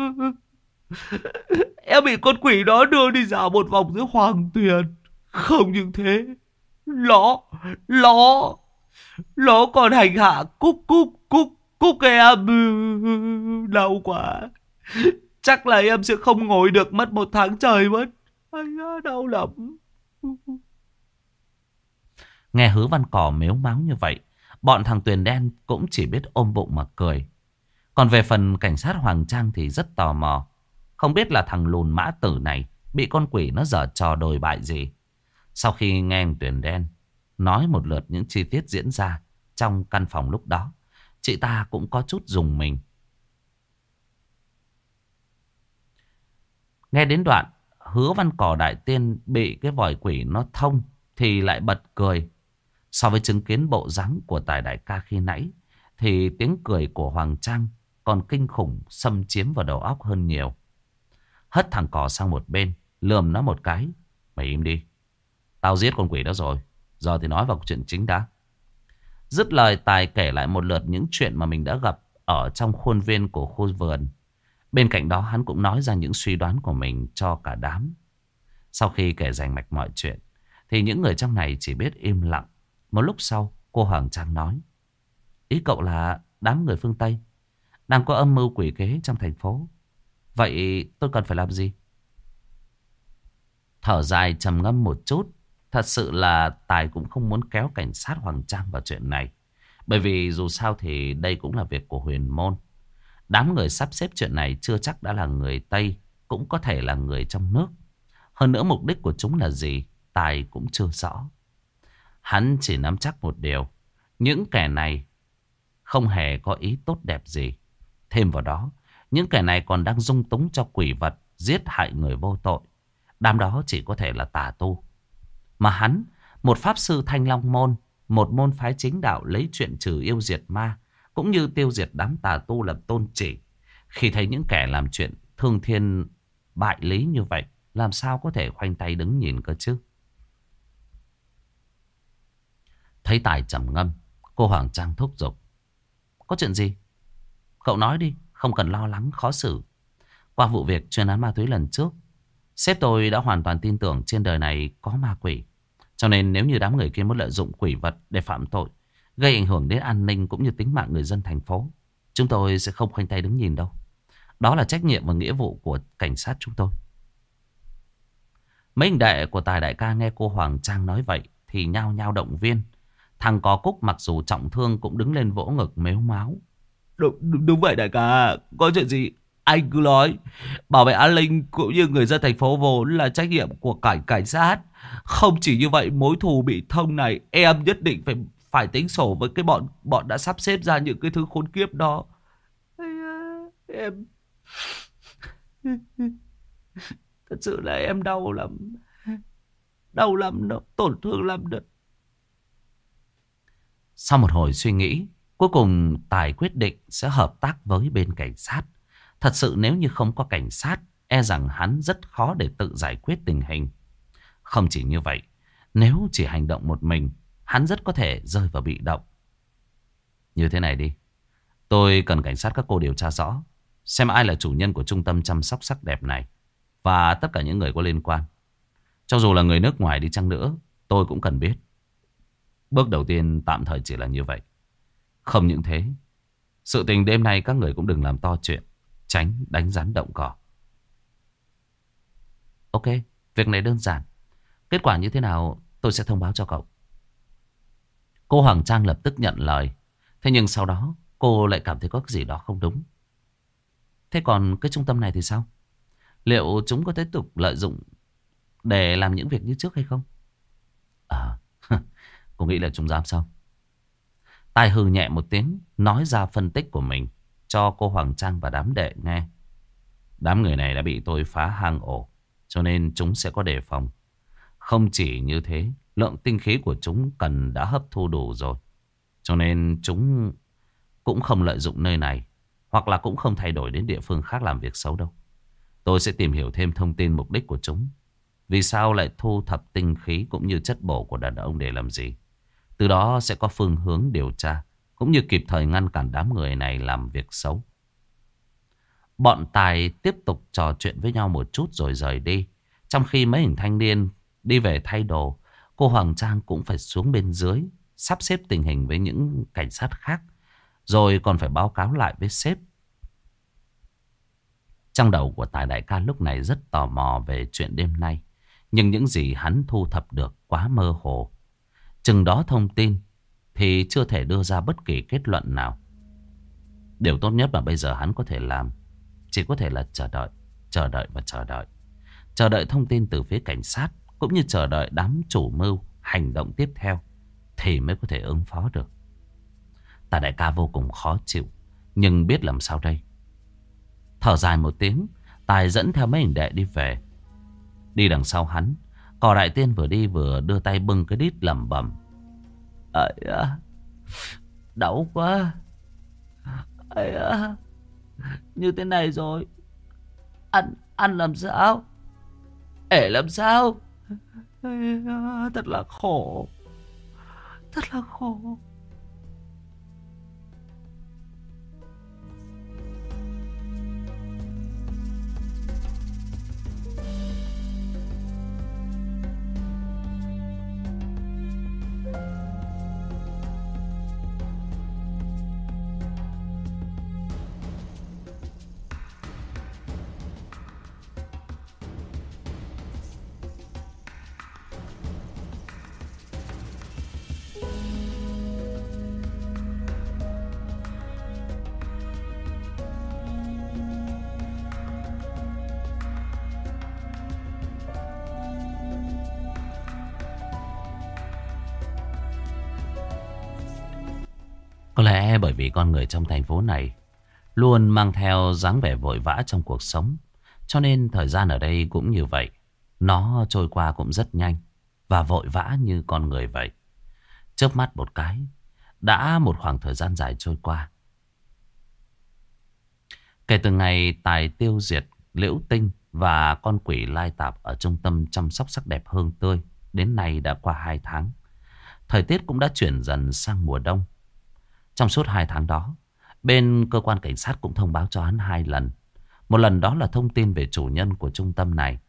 Speaker 1: Em bị con quỷ đó đưa đi dạo một vòng giữa Hoàng Tuyền. Không những thế, Nó Nó Nó còn hành hạ Cúc Cúc Cúc Cúc em. Đau quá. Chắc là em sẽ không ngồi được mất một tháng trời mất. Anh đau lắm. Nghe Hứa Văn Cò mếu máo như vậy, bọn thằng Tuyền Đen cũng chỉ biết ôm bụng mà cười. Còn về phần cảnh sát Hoàng Trang thì rất tò mò. Không biết là thằng lùn Mã Tử này bị con quỷ nó giở trò đồi bại gì. Sau khi nghe anh Tuyền Đen nói một lượt những chi tiết diễn ra trong căn phòng lúc đó, chị ta cũng có chút rùng mình. Nghe đến đoạn Hứa Văn Cò đại tiên bị cái vòi quỷ nó thông thì lại bật cười. So với chứng kiến bộ dáng của Tài đại ca khi nãy thì tiếng cười của Hoàng Trang còn kinh khủng, xâm chiếm vào đầu óc hơn nhiều. Hất thằng Cò sang một bên, lườm nó một cái. Mày im đi. Tao giết con quỷ đó rồi. Giờ thì nói vào chuyện chính đã. Dứt lời, Tài kể lại một lượt những chuyện mà mình đã gặp ở trong khuôn viên của khu vườn. Bên cạnh đó hắn cũng nói ra những suy đoán của mình cho cả đám. Sau khi kể rành mạch mọi chuyện thì những người trong này chỉ biết im lặng. Một lúc sau cô Hoàng Trang nói: Ý cậu là đám người phương Tây đang có âm mưu quỷ kế trong thành phố. Vậy tôi cần phải làm gì? Thở dài trầm ngâm một chút. Thật sự là Tài cũng không muốn kéo cảnh sát Hoàng Trang vào chuyện này. Bởi vì dù sao thì đây cũng là việc của huyền môn. Đám người sắp xếp chuyện này chưa chắc đã là người Tây, cũng có thể là người trong nước. Hơn nữa mục đích của chúng là gì, Tài cũng chưa rõ. Hắn chỉ nắm chắc một điều: những kẻ này không hề có ý tốt đẹp gì. Thêm vào đó, những kẻ này còn đang dung túng cho quỷ vật giết hại người vô tội. Đám đó chỉ có thể là tà tu. Mà hắn, một pháp sư Thanh Long Môn, một môn phái chính đạo lấy chuyện trừ yêu diệt ma, cũng như tiêu diệt đám tà tu làm tôn chỉ. Khi thấy những kẻ làm chuyện thương thiên bại lý như vậy, làm sao có thể khoanh tay đứng nhìn cơ chứ? Thấy Tài trầm ngâm, cô Hoàng Trang thúc giục: Có chuyện gì? Cậu nói đi, không cần lo lắng khó xử. Qua vụ việc chuyên án ma túy lần trước, sếp tôi đã hoàn toàn tin tưởng trên đời này có ma quỷ. Cho nên nếu như đám người kia muốn lợi dụng quỷ vật để phạm tội, gây ảnh hưởng đến an ninh cũng như tính mạng người dân thành phố, chúng tôi sẽ không khoanh tay đứng nhìn đâu. Đó là trách nhiệm và nghĩa vụ của cảnh sát chúng tôi. Mấy anh đệ của Tài đại ca nghe cô Hoàng Trang nói vậy thì nhao nhao động viên. Thằng Có Cúc mặc dù trọng thương cũng đứng lên vỗ ngực mếu máo: Đúng, đúng, đúng vậy đại ca, có chuyện gì anh cứ nói. Bảo vệ an ninh cũng như người dân thành phố vốn là trách nhiệm của cảnh cảnh sát. Không chỉ như vậy, mối thù bị thông này em nhất định phải phải tính sổ với cái bọn bọn đã sắp xếp ra những cái thứ khốn kiếp đó. Em thật sự là em đau lắm, đau lắm, nó tổn thương lắm đó. Sau một hồi suy nghĩ, cuối cùng Tài quyết định sẽ hợp tác với bên cảnh sát. Thật sự nếu như không có cảnh sát, e rằng hắn rất khó để tự giải quyết tình hình. Không chỉ như vậy, nếu chỉ hành động một mình, hắn rất có thể rơi vào bị động. Như thế này đi, tôi cần cảnh sát các cô điều tra rõ, xem ai là chủ nhân của trung tâm chăm sóc sắc đẹp này, và tất cả những người có liên quan. Cho dù là người nước ngoài đi chăng nữa, tôi cũng cần biết. Bước đầu tiên tạm thời chỉ là như vậy. Không những thế, sự tình đêm nay các người cũng đừng làm to chuyện, tránh đánh rắn động cỏ. Ok, việc này đơn giản. Kết quả như thế nào tôi sẽ thông báo cho cậu. Cô Hoàng Trang lập tức nhận lời. Thế nhưng sau đó cô lại cảm thấy có cái gì đó không đúng. Thế còn cái trung tâm này thì sao? Liệu chúng có tiếp tục lợi dụng để làm những việc như trước hay không? À, cô nghĩ là chúng dám sao? Tài hừ nhẹ một tiếng, nói ra phân tích của mình cho cô Hoàng Trang và đám đệ nghe. Đám người này đã bị tôi phá hang ổ, cho nên chúng sẽ có đề phòng. Không chỉ như thế, lượng tinh khí của chúng cần đã hấp thu đủ rồi, cho nên chúng cũng không lợi dụng nơi này, hoặc là cũng không thay đổi đến địa phương khác làm việc xấu đâu. Tôi sẽ tìm hiểu thêm thông tin mục đích của chúng. Vì sao lại thu thập tinh khí cũng như chất bổ của đàn ông để làm gì? Từ đó sẽ có phương hướng điều tra, cũng như kịp thời ngăn cản đám người này làm việc xấu. Bọn Tài tiếp tục trò chuyện với nhau một chút rồi rời đi. Trong khi mấy hình thanh niên đi về thay đồ, cô Hoàng Trang cũng phải xuống bên dưới, sắp xếp tình hình với những cảnh sát khác, rồi còn phải báo cáo lại với sếp. Trong đầu của Tài đại ca lúc này rất tò mò về chuyện đêm nay, nhưng những gì hắn thu thập được quá mơ hồ. Chừng đó thông tin thì chưa thể đưa ra bất kỳ kết luận nào. Điều tốt nhất mà bây giờ hắn có thể làm chỉ có thể là chờ đợi, chờ đợi và chờ đợi. Chờ đợi thông tin từ phía cảnh sát, cũng như chờ đợi đám chủ mưu hành động tiếp theo thì mới có thể ứng phó được. Tạ đại ca vô cùng khó chịu, nhưng biết làm sao đây. Thở dài một tiếng, Tài dẫn theo mấy hình đệ đi về. Đi đằng sau hắn, Cò Đại Tiên vừa đi vừa đưa tay bưng cái đít lẩm bẩm: "Ây à, đau quá. Ây à, như thế này rồi, ăn ăn làm sao? Ể làm sao? Ây à, thật là khổ, thật là khổ." Có lẽ bởi vì con người trong thành phố này luôn mang theo dáng vẻ vội vã trong cuộc sống, cho nên thời gian ở đây cũng như vậy. Nó trôi qua cũng rất nhanh và vội vã như con người vậy. Chớp mắt một cái, đã một khoảng thời gian dài trôi qua. Kể từ ngày Tài tiêu diệt Liễu Tinh và con quỷ lai tạp ở trung tâm chăm sóc sắc đẹp Hương Tươi, đến nay đã qua hai tháng. Thời tiết cũng đã chuyển dần sang mùa đông. Trong suốt hai tháng đó, bên cơ quan cảnh sát cũng thông báo cho hắn hai lần. Một lần đó là thông tin về chủ nhân của trung tâm này.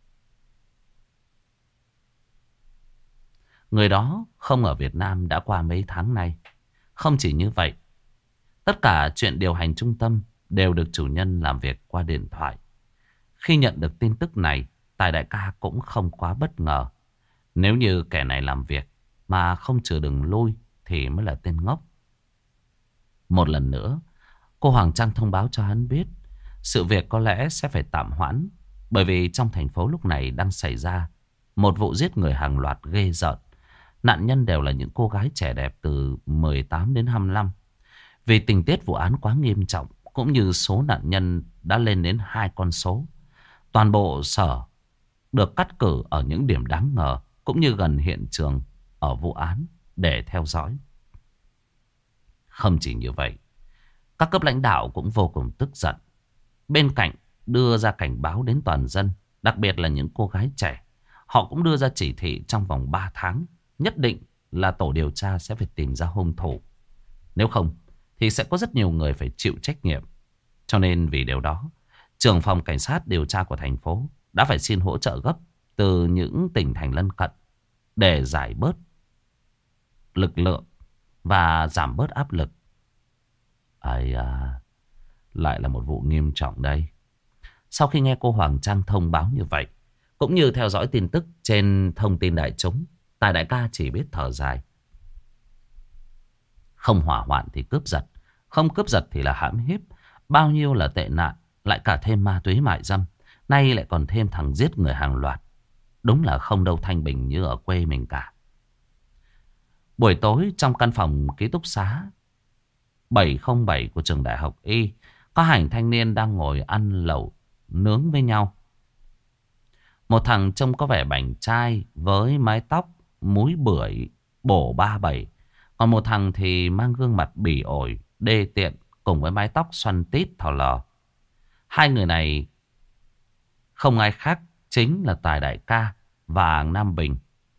Speaker 1: Người đó không ở Việt Nam đã qua mấy tháng nay. Không chỉ như vậy, tất cả chuyện điều hành trung tâm đều được chủ nhân làm việc qua điện thoại. Khi nhận được tin tức này, Tài đại ca cũng không quá bất ngờ. Nếu như kẻ này làm việc mà không chừa đường lui thì mới là tên ngốc. Một lần nữa, cô Hoàng Trăng thông báo cho hắn biết sự việc có lẽ sẽ phải tạm hoãn, bởi vì trong thành phố lúc này đang xảy ra một vụ giết người hàng loạt ghê rợn. Nạn nhân đều là những cô gái trẻ đẹp từ mười tám đến hai mươi lăm. Vì tình tiết vụ án quá nghiêm trọng, cũng như số nạn nhân đã lên đến hai con số, toàn bộ sở được cắt cử ở những điểm đáng ngờ, cũng như gần hiện trường ở vụ án để theo dõi. Không chỉ như vậy, các cấp lãnh đạo cũng vô cùng tức giận. Bên cạnh đưa ra cảnh báo đến toàn dân, đặc biệt là những cô gái trẻ. Họ cũng đưa ra chỉ thị trong vòng ba tháng, nhất định là tổ điều tra sẽ phải tìm ra hung thủ. Nếu không thì sẽ có rất nhiều người phải chịu trách nhiệm. Cho nên vì điều đó, trưởng phòng cảnh sát điều tra của thành phố đã phải xin hỗ trợ gấp từ những tỉnh thành lân cận để giải bớt lực lượng và giảm bớt áp lực. Ây à, lại là một vụ nghiêm trọng đây. Sau khi nghe cô Hoàng Trang thông báo như vậy, cũng như theo dõi tin tức trên thông tin đại chúng, Tài đại ca chỉ biết thở dài. Không hỏa hoạn thì cướp giật, không cướp giật thì là hãm hiếp. Bao nhiêu là tệ nạn, lại cả thêm ma túy mại dâm, nay lại còn thêm thằng giết người hàng loạt. Đúng là không đâu thanh bình như ở quê mình cả. Buổi tối trong căn phòng ký túc xá bảy không bảy của trường đại học Y, có hành thanh niên đang ngồi ăn lẩu nướng với nhau. Một thằng trông có vẻ bảnh trai với mái tóc múi bưởi bổ ba bảy. Còn một thằng thì mang gương mặt bỉ ổi, đê tiện cùng với mái tóc xoăn tít thò lò. Hai người này không ai khác chính là Tài đại ca và Nam Bình.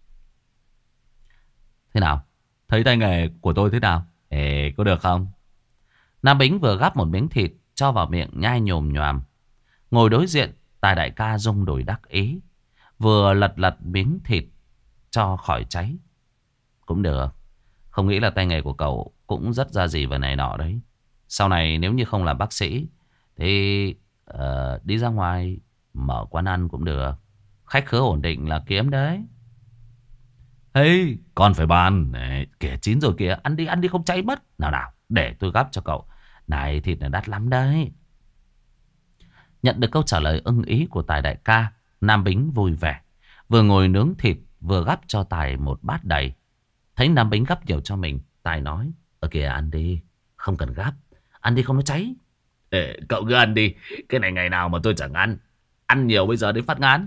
Speaker 1: Thế nào? Thấy tay nghề của tôi thế nào? Ê, có được không? Nam Bính vừa gắp một miếng thịt cho vào miệng nhai nhồm nhoàm. Ngồi đối diện, Tài đại ca rung đùi đắc ý, vừa lật lật miếng thịt cho khỏi cháy. Cũng được. Không nghĩ là tay nghề của cậu cũng rất ra gì vào này nọ đấy. Sau này nếu như không làm bác sĩ thì uh, đi ra ngoài mở quán ăn cũng được. Khách khứa ổn định là kiếm đấy. Hey, con phải bàn. Này, kìa chín rồi kìa. Ăn đi, ăn đi không cháy mất. Nào nào, để tôi gắp cho cậu. Này, thịt này đắt lắm đấy. Nhận được câu trả lời ưng ý của Tài đại ca, Nam Bính vui vẻ. Vừa ngồi nướng thịt, vừa gắp cho Tài một bát đầy. Thấy Nam Bính gắp nhiều cho mình, Tài nói. Ở kìa ăn đi, không cần gắp. Ăn đi không nó cháy. Ê, cậu cứ ăn đi. Cái này ngày nào mà tôi chẳng ăn. Ăn nhiều bây giờ đến phát ngán.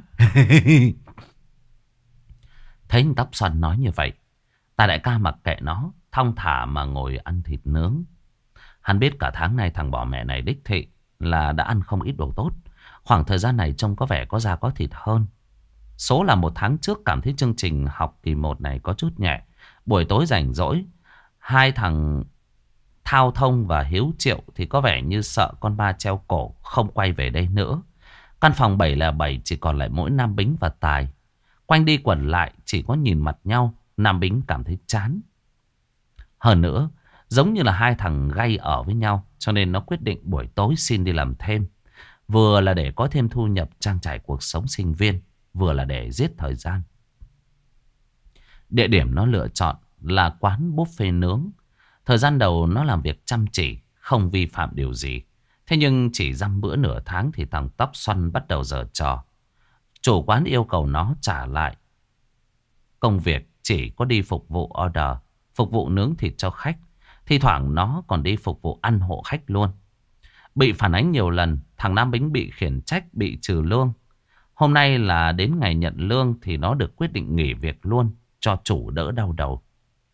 Speaker 1: Thấy Tóc Xoăn nói như vậy, Tài đại ca mặc kệ nó, thong thả mà ngồi ăn thịt nướng. Hắn biết cả tháng nay thằng bỏ mẹ này đích thị là đã ăn không ít đồ tốt. Khoảng thời gian này trông có vẻ có da có thịt hơn. Số là một tháng trước cảm thấy chương trình học kỳ một này có chút nhẹ. Buổi tối rảnh rỗi, hai thằng Thao Thông và Hiếu Triệu thì có vẻ như sợ con ba treo cổ, không quay về đây nữa. Căn phòng bảy là bảy chỉ còn lại mỗi Nam Bính và Tài. Quanh đi quẩn lại chỉ có nhìn mặt nhau, Nam Bính cảm thấy chán. Hơn nữa, giống như là hai thằng gay ở với nhau, cho nên nó quyết định buổi tối xin đi làm thêm. Vừa là để có thêm thu nhập trang trải cuộc sống sinh viên, vừa là để giết thời gian. Địa điểm nó lựa chọn là quán buffet nướng. Thời gian đầu nó làm việc chăm chỉ, không vi phạm điều gì. Thế nhưng chỉ dăm bữa nửa tháng thì thằng Tóc Xoăn bắt đầu giở trò. Chủ quán yêu cầu nó trả lại công việc chỉ có đi phục vụ order, phục vụ nướng thịt cho khách. Thi thoảng nó còn đi phục vụ ăn hộ khách luôn. Bị phản ánh nhiều lần, thằng Nam Bính bị khiển trách, bị trừ lương. Hôm nay là đến ngày nhận lương thì nó được quyết định nghỉ việc luôn, cho chủ đỡ đau đầu.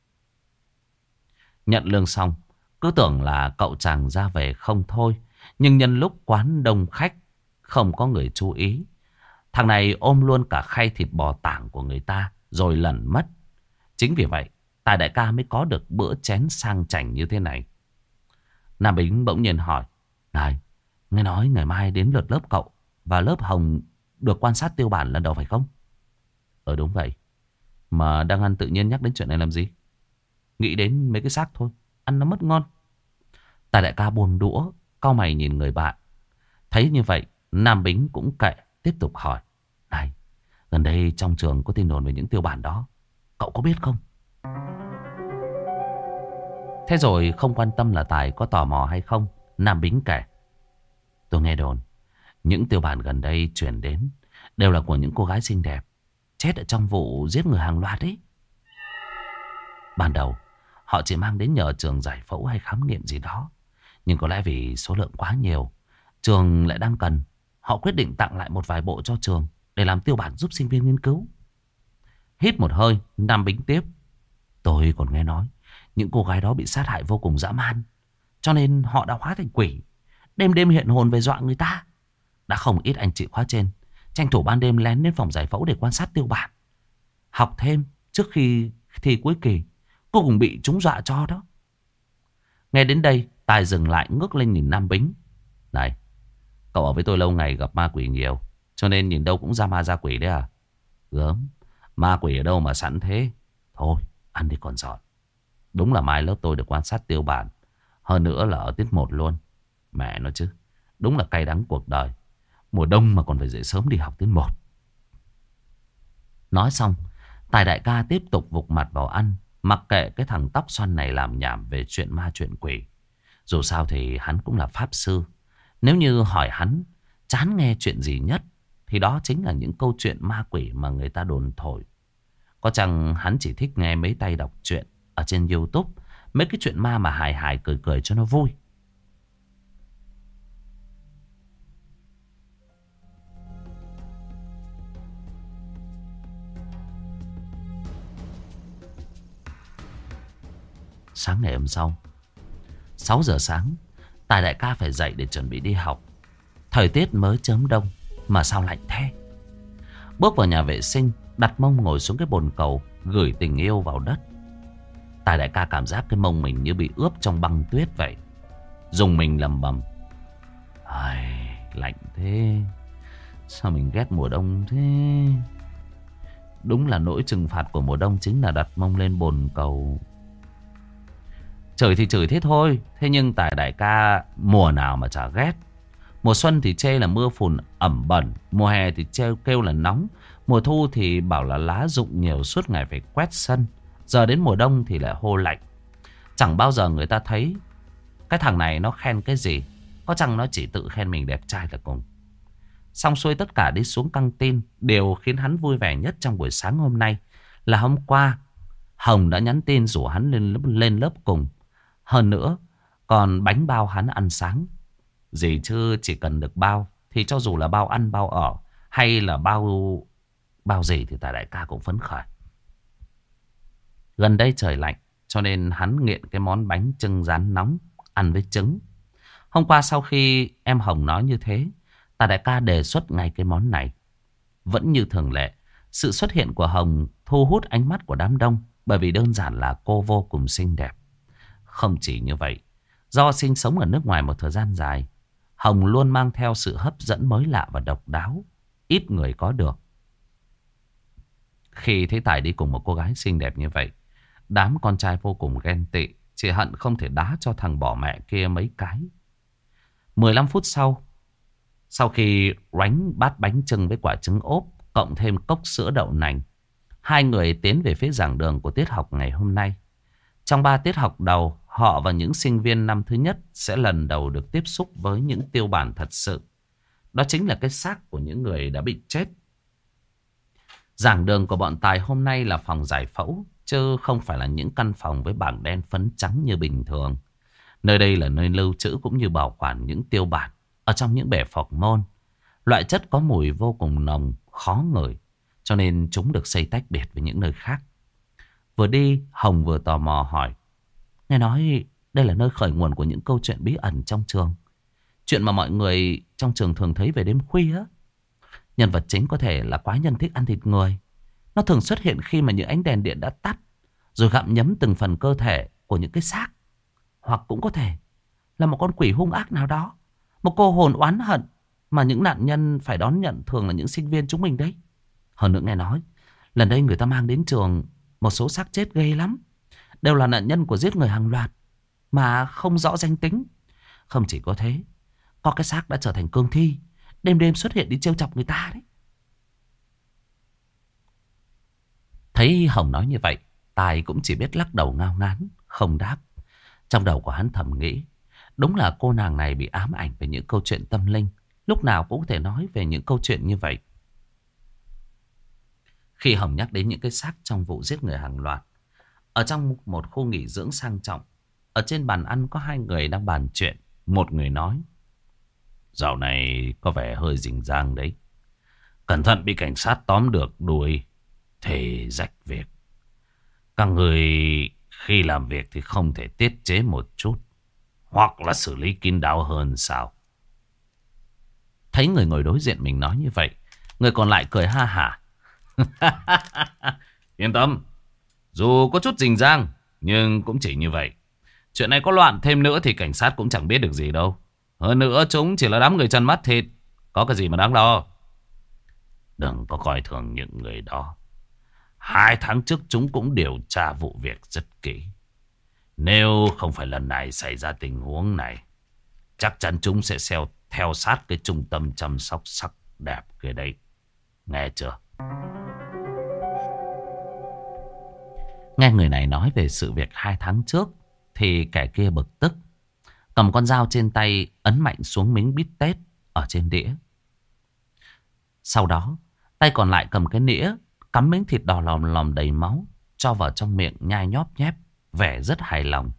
Speaker 1: Nhận lương xong, cứ tưởng là cậu chàng ra về không thôi. Nhưng nhân lúc quán đông khách, không có người chú ý, thằng này ôm luôn cả khay thịt bò tảng của người ta, rồi lẩn mất. Chính vì vậy, Tài đại ca mới có được bữa chén sang chảnh như thế này. Nam Bính bỗng nhiên hỏi. Này, nghe nói ngày mai đến lượt lớp cậu và lớp Hồng được quan sát tiêu bản lần đầu phải không? Ờ đúng vậy. Mà đang ăn tự nhiên nhắc đến chuyện này làm gì? Nghĩ đến mấy cái xác thôi, ăn nó mất ngon. Tài đại ca buông đũa, cau mày nhìn người bạn. Thấy như vậy, Nam Bính cũng kệ, tiếp tục hỏi. Này, gần đây trong trường có tin đồn về những tiêu bản đó, cậu có biết không? Thế rồi không quan tâm là Tài có tò mò hay không, Nam Bính kể. Tôi nghe đồn, những tiêu bản gần đây chuyển đến đều là của những cô gái xinh đẹp chết ở trong vụ giết người hàng loạt ấy. Ban đầu, họ chỉ mang đến nhờ trường giải phẫu hay khám nghiệm gì đó. Nhưng có lẽ vì số lượng quá nhiều, trường lại đang cần. Họ quyết định tặng lại một vài bộ cho trường để làm tiêu bản giúp sinh viên nghiên cứu. Hít một hơi, Nam Bính tiếp. Tôi còn nghe nói những cô gái đó bị sát hại vô cùng dã man, cho nên họ đã hóa thành quỷ, đêm đêm hiện hồn về dọa người ta. Đã không ít anh chị khóa trên tranh thủ ban đêm lén đến phòng giải phẫu để quan sát tiêu bản, học thêm trước khi thi cuối kỳ. Cô cũng bị chúng dọa cho đó. Nghe đến đây, Tài dừng lại ngước lên nhìn Nam Bính. Này, cậu ở với tôi lâu ngày gặp ma quỷ nhiều, cho nên nhìn đâu cũng ra ma ra quỷ đấy à? Gớm, ma quỷ ở đâu mà sẵn thế. Thôi, ăn đi còn giỏi. Đúng là mai lớp tôi được quan sát tiêu bản, hơn nữa là ở tiết một luôn. Mẹ nó chứ, đúng là cay đắng cuộc đời. Mùa đông mà còn phải dậy sớm đi học tiết một. Nói xong, Tài đại ca tiếp tục vụt mặt vào ăn, mặc kệ cái thằng Tóc Xoăn này làm nhảm về chuyện ma chuyện quỷ. Dù sao thì hắn cũng là pháp sư. Nếu như hỏi hắn chán nghe chuyện gì nhất, thì đó chính là những câu chuyện ma quỷ mà người ta đồn thổi. Có chăng hắn chỉ thích nghe mấy tay đọc truyện ở trên YouTube, mấy cái chuyện ma mà hài hài cười cười cho nó vui. Sáng ngày hôm sau, sáu giờ sáng, Tài đại ca phải dậy để chuẩn bị đi học. Thời tiết mới chớm đông mà sao lạnh thế. Bước vào nhà vệ sinh, đặt mông ngồi xuống cái bồn cầu, gửi tình yêu vào đất. Tài đại ca cảm giác cái mông mình như bị ướp trong băng tuyết vậy. Dùng mình lầm bầm. Ai, lạnh thế. Sao mình ghét mùa đông thế. Đúng là nỗi trừng phạt của mùa đông chính là đặt mông lên bồn cầu. Chửi thì chửi thế thôi, thế nhưng Tài đại ca mùa nào mà chả ghét. Mùa xuân thì chê là mưa phùn ẩm bẩn, mùa hè thì chê kêu là nóng, Mùa thu thì bảo là lá rụng nhiều suốt ngày phải quét sân. Giờ đến mùa đông thì lại hô lạnh. Chẳng bao giờ người ta thấy cái thằng này nó khen cái gì. Có chăng nó chỉ tự khen mình đẹp trai là cùng. Xong xuôi tất cả đi xuống căng tin. Điều khiến hắn vui vẻ nhất trong buổi sáng hôm nay là hôm qua Hồng đã nhắn tin rủ hắn lên, lên lớp cùng. Hơn nữa còn bánh bao hắn ăn sáng. Gì chứ chỉ cần được bao thì cho dù là bao ăn bao ở hay là bao bao gì thì tài đại ca cũng phấn khởi. Gần đây trời lạnh cho nên hắn nghiện cái món bánh chưng rán nóng ăn với trứng. Hôm qua sau khi em Hồng nói như thế, tài đại ca đề xuất ngay cái món này. Vẫn như thường lệ, sự xuất hiện của Hồng thu hút ánh mắt của đám đông bởi vì đơn giản là cô vô cùng xinh đẹp. Không chỉ như vậy, do sinh sống ở nước ngoài một thời gian dài, Hồng luôn mang theo sự hấp dẫn mới lạ và độc đáo, ít người có được. Khi thấy Tài đi cùng một cô gái xinh đẹp như vậy, đám con trai vô cùng ghen tị, chỉ hận không thể đá cho thằng bỏ mẹ kia mấy cái. mười lăm phút sau, sau khi ránh bát bánh chưng với quả trứng ốp, cộng thêm cốc sữa đậu nành, hai người tiến về phía giảng đường của tiết học ngày hôm nay. Trong ba tiết học đầu, họ và những sinh viên năm thứ nhất sẽ lần đầu được tiếp xúc với những tiêu bản thật sự. Đó chính là cái xác của những người đã bị chết. Giảng đường của bọn Tài hôm nay là phòng giải phẫu, chứ không phải là những căn phòng với bảng đen phấn trắng như bình thường. Nơi đây là nơi lưu trữ cũng như bảo quản những tiêu bản ở trong những bể phọc môn. Loại chất có mùi vô cùng nồng, khó ngửi, cho nên chúng được xây tách biệt với những nơi khác. Vừa đi, Hồng vừa tò mò hỏi. Nghe nói đây là nơi khởi nguồn của những câu chuyện bí ẩn trong trường. Chuyện mà mọi người trong trường thường thấy về đêm khuya. Nhân vật chính có thể là quái nhân thích ăn thịt người. Nó thường xuất hiện khi mà những ánh đèn điện đã tắt, rồi gặm nhấm từng phần cơ thể của những cái xác. Hoặc cũng có thể là một con quỷ hung ác nào đó, một cô hồn oán hận mà những nạn nhân phải đón nhận thường là những sinh viên chúng mình đấy. Hơn nữa nghe nói, lần đây người ta mang đến trường một số xác chết ghê lắm. Đều là nạn nhân của giết người hàng loạt mà không rõ danh tính. Không chỉ có thế, có cái xác đã trở thành cương thi, đêm đêm xuất hiện đi trêu chọc người ta đấy. Thấy Hồng nói như vậy, Tài cũng chỉ biết lắc đầu ngao ngán, không đáp. Trong đầu của hắn thầm nghĩ, đúng là cô nàng này bị ám ảnh về những câu chuyện tâm linh. Lúc nào cũng có thể nói về những câu chuyện như vậy. Khi Hồng nhắc đến những cái xác trong vụ giết người hàng loạt, ở trong một khu nghỉ dưỡng sang trọng, ở trên bàn ăn có hai người đang bàn chuyện. Một người nói, dạo này có vẻ hơi rình rang đấy. Cẩn thận bị cảnh sát tóm được đuổi thì rách việc. Các người khi làm việc thì không thể tiết chế một chút, hoặc là xử lý kín đáo hơn sao? Thấy người ngồi đối diện mình nói như vậy, người còn lại cười ha hả. Yên tâm, dù có chút rình rang nhưng cũng chỉ như vậy. Chuyện này có loạn thêm nữa thì cảnh sát cũng chẳng biết được gì đâu. Hơn nữa chúng chỉ là đám người chân mắt thịt, có cái gì mà đáng lo. Đừng có coi thường những người đó. Hai tháng trước chúng cũng điều tra vụ việc rất kỹ. Nếu không phải lần này xảy ra tình huống này, chắc chắn chúng sẽ theo, theo sát cái trung tâm chăm sóc sắc đẹp kia đấy. Nghe chưa? Nghe người này nói về sự việc hai tháng trước thì kẻ kia bực tức, cầm con dao trên tay ấn mạnh xuống miếng bít tết ở trên đĩa. Sau đó tay còn lại cầm cái nĩa, cắm miếng thịt đỏ lòm lòm đầy máu, cho vào trong miệng nhai nhóp nhép, vẻ rất hài lòng.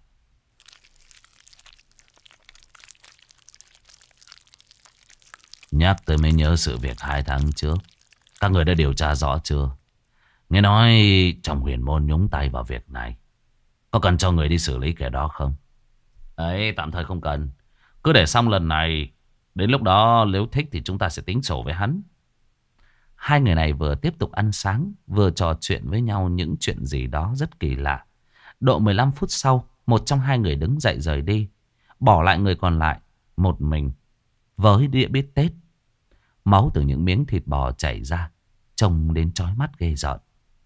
Speaker 1: Nhắc tới mới nhớ sự việc hai tháng trước. Các người đã điều tra rõ chưa? Nghe nói trong huyền môn nhúng tay vào việc này. Có cần cho người đi xử lý kẻ đó không? Ấy, tạm thời không cần. Cứ để xong lần này, đến lúc đó nếu thích thì chúng ta sẽ tính sổ với hắn. Hai người này vừa tiếp tục ăn sáng, vừa trò chuyện với nhau những chuyện gì đó rất kỳ lạ. Độ mười lăm phút sau, một trong hai người đứng dậy rời đi, bỏ lại người còn lại một mình với đĩa bít tết. Máu từ những miếng thịt bò chảy ra, trông đến chói mắt ghê rợn.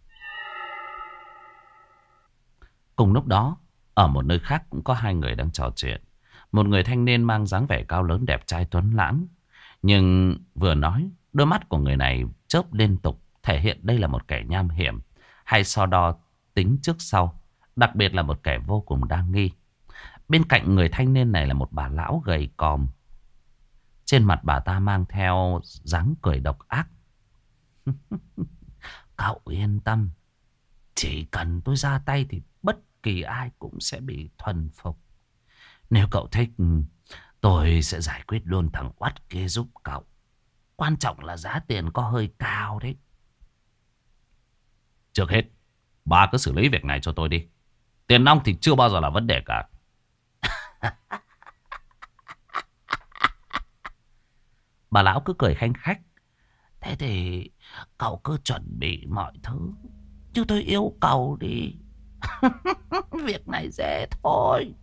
Speaker 1: Cùng lúc đó, ở một nơi khác cũng có hai người đang trò chuyện. Một người thanh niên mang dáng vẻ cao lớn đẹp trai tuấn lãng, nhưng vừa nói, đôi mắt của người này chớp liên tục, thể hiện đây là một kẻ nham hiểm hay so đo tính trước sau, đặc biệt là một kẻ vô cùng đa nghi. Bên cạnh người thanh niên này là một bà lão gầy còm. Trên mặt bà ta mang theo dáng cười độc ác. Cậu yên tâm, chỉ cần tôi ra tay thì bất kỳ ai cũng sẽ bị thuần phục. Nếu cậu thích, tôi sẽ giải quyết luôn thằng oắt kia giúp cậu. Quan trọng là giá tiền có hơi cao đấy. Trước hết, bà cứ xử lý việc này cho tôi đi. Tiền nong thì chưa bao giờ là vấn đề cả. Bà lão cứ cười khanh khách. Thế thì cậu cứ chuẩn bị mọi thứ, chứ tôi yêu cầu đi. Việc này dễ thôi.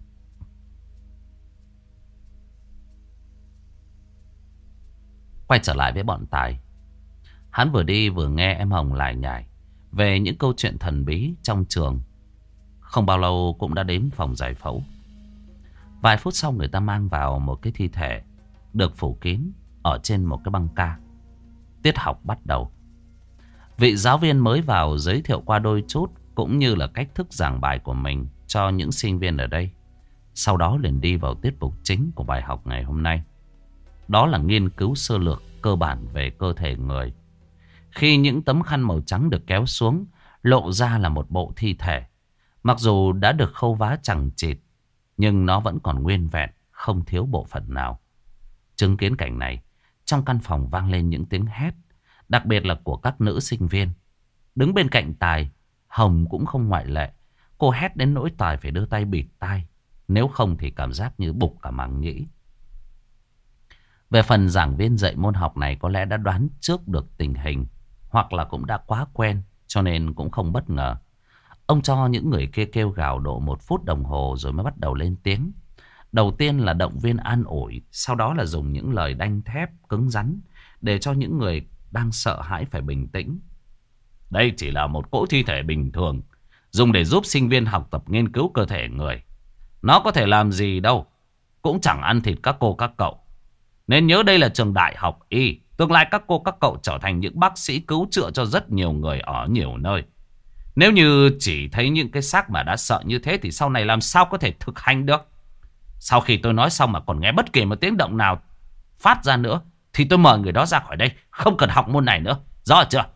Speaker 1: Quay trở lại với bọn Tài. Hắn vừa đi vừa nghe em Hồng lải nhải về những câu chuyện thần bí trong trường. Không bao lâu cũng đã đến phòng giải phẫu. Vài phút sau người ta mang vào một cái thi thể được phủ kín ở trên một cái băng ca. Tiết học bắt đầu. Vị giáo viên mới vào giới thiệu qua đôi chút cũng như là cách thức giảng bài của mình cho những sinh viên ở đây. Sau đó liền đi vào tiết mục chính của bài học ngày hôm nay. Đó là nghiên cứu sơ lược cơ bản về cơ thể người. Khi những tấm khăn màu trắng được kéo xuống, lộ ra là một bộ thi thể. Mặc dù đã được khâu vá chằng chịt, nhưng nó vẫn còn nguyên vẹn, không thiếu bộ phận nào. Chứng kiến cảnh này, trong căn phòng vang lên những tiếng hét, đặc biệt là của các nữ sinh viên. Đứng bên cạnh Tài, Hồng cũng không ngoại lệ. Cô hét đến nỗi Tài phải đưa tay bịt tai, nếu không thì cảm giác như bục cả màng nhĩ. Về phần giảng viên dạy môn học này có lẽ đã đoán trước được tình hình, hoặc là cũng đã quá quen, cho nên cũng không bất ngờ. Ông cho những người kia kêu gào độ một phút đồng hồ rồi mới bắt đầu lên tiếng. Đầu tiên là động viên an ủi, sau đó là dùng những lời đanh thép cứng rắn để cho những người đang sợ hãi phải bình tĩnh. Đây chỉ là một cỗ thi thể bình thường, dùng để giúp sinh viên học tập nghiên cứu cơ thể người. Nó có thể làm gì đâu, cũng chẳng ăn thịt các cô các cậu. Nên nhớ đây là trường đại học y, tương lai các cô các cậu trở thành những bác sĩ cứu chữa cho rất nhiều người ở nhiều nơi. Nếu như chỉ thấy những cái xác mà đã sợ như thế thì sau này làm sao có thể thực hành được. Sau khi tôi nói xong mà còn nghe bất kỳ một tiếng động nào phát ra nữa thì tôi mời người đó ra khỏi đây, không cần học môn này nữa. Rõ chưa?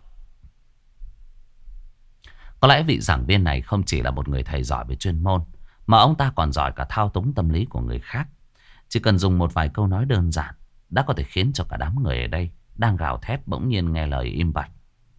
Speaker 1: Có lẽ vị giảng viên này không chỉ là một người thầy giỏi về chuyên môn, mà ông ta còn giỏi cả thao túng tâm lý của người khác. Chỉ cần dùng một vài câu nói đơn giản đã có thể khiến cho cả đám người ở đây đang gào thét bỗng nhiên nghe lời im bặt.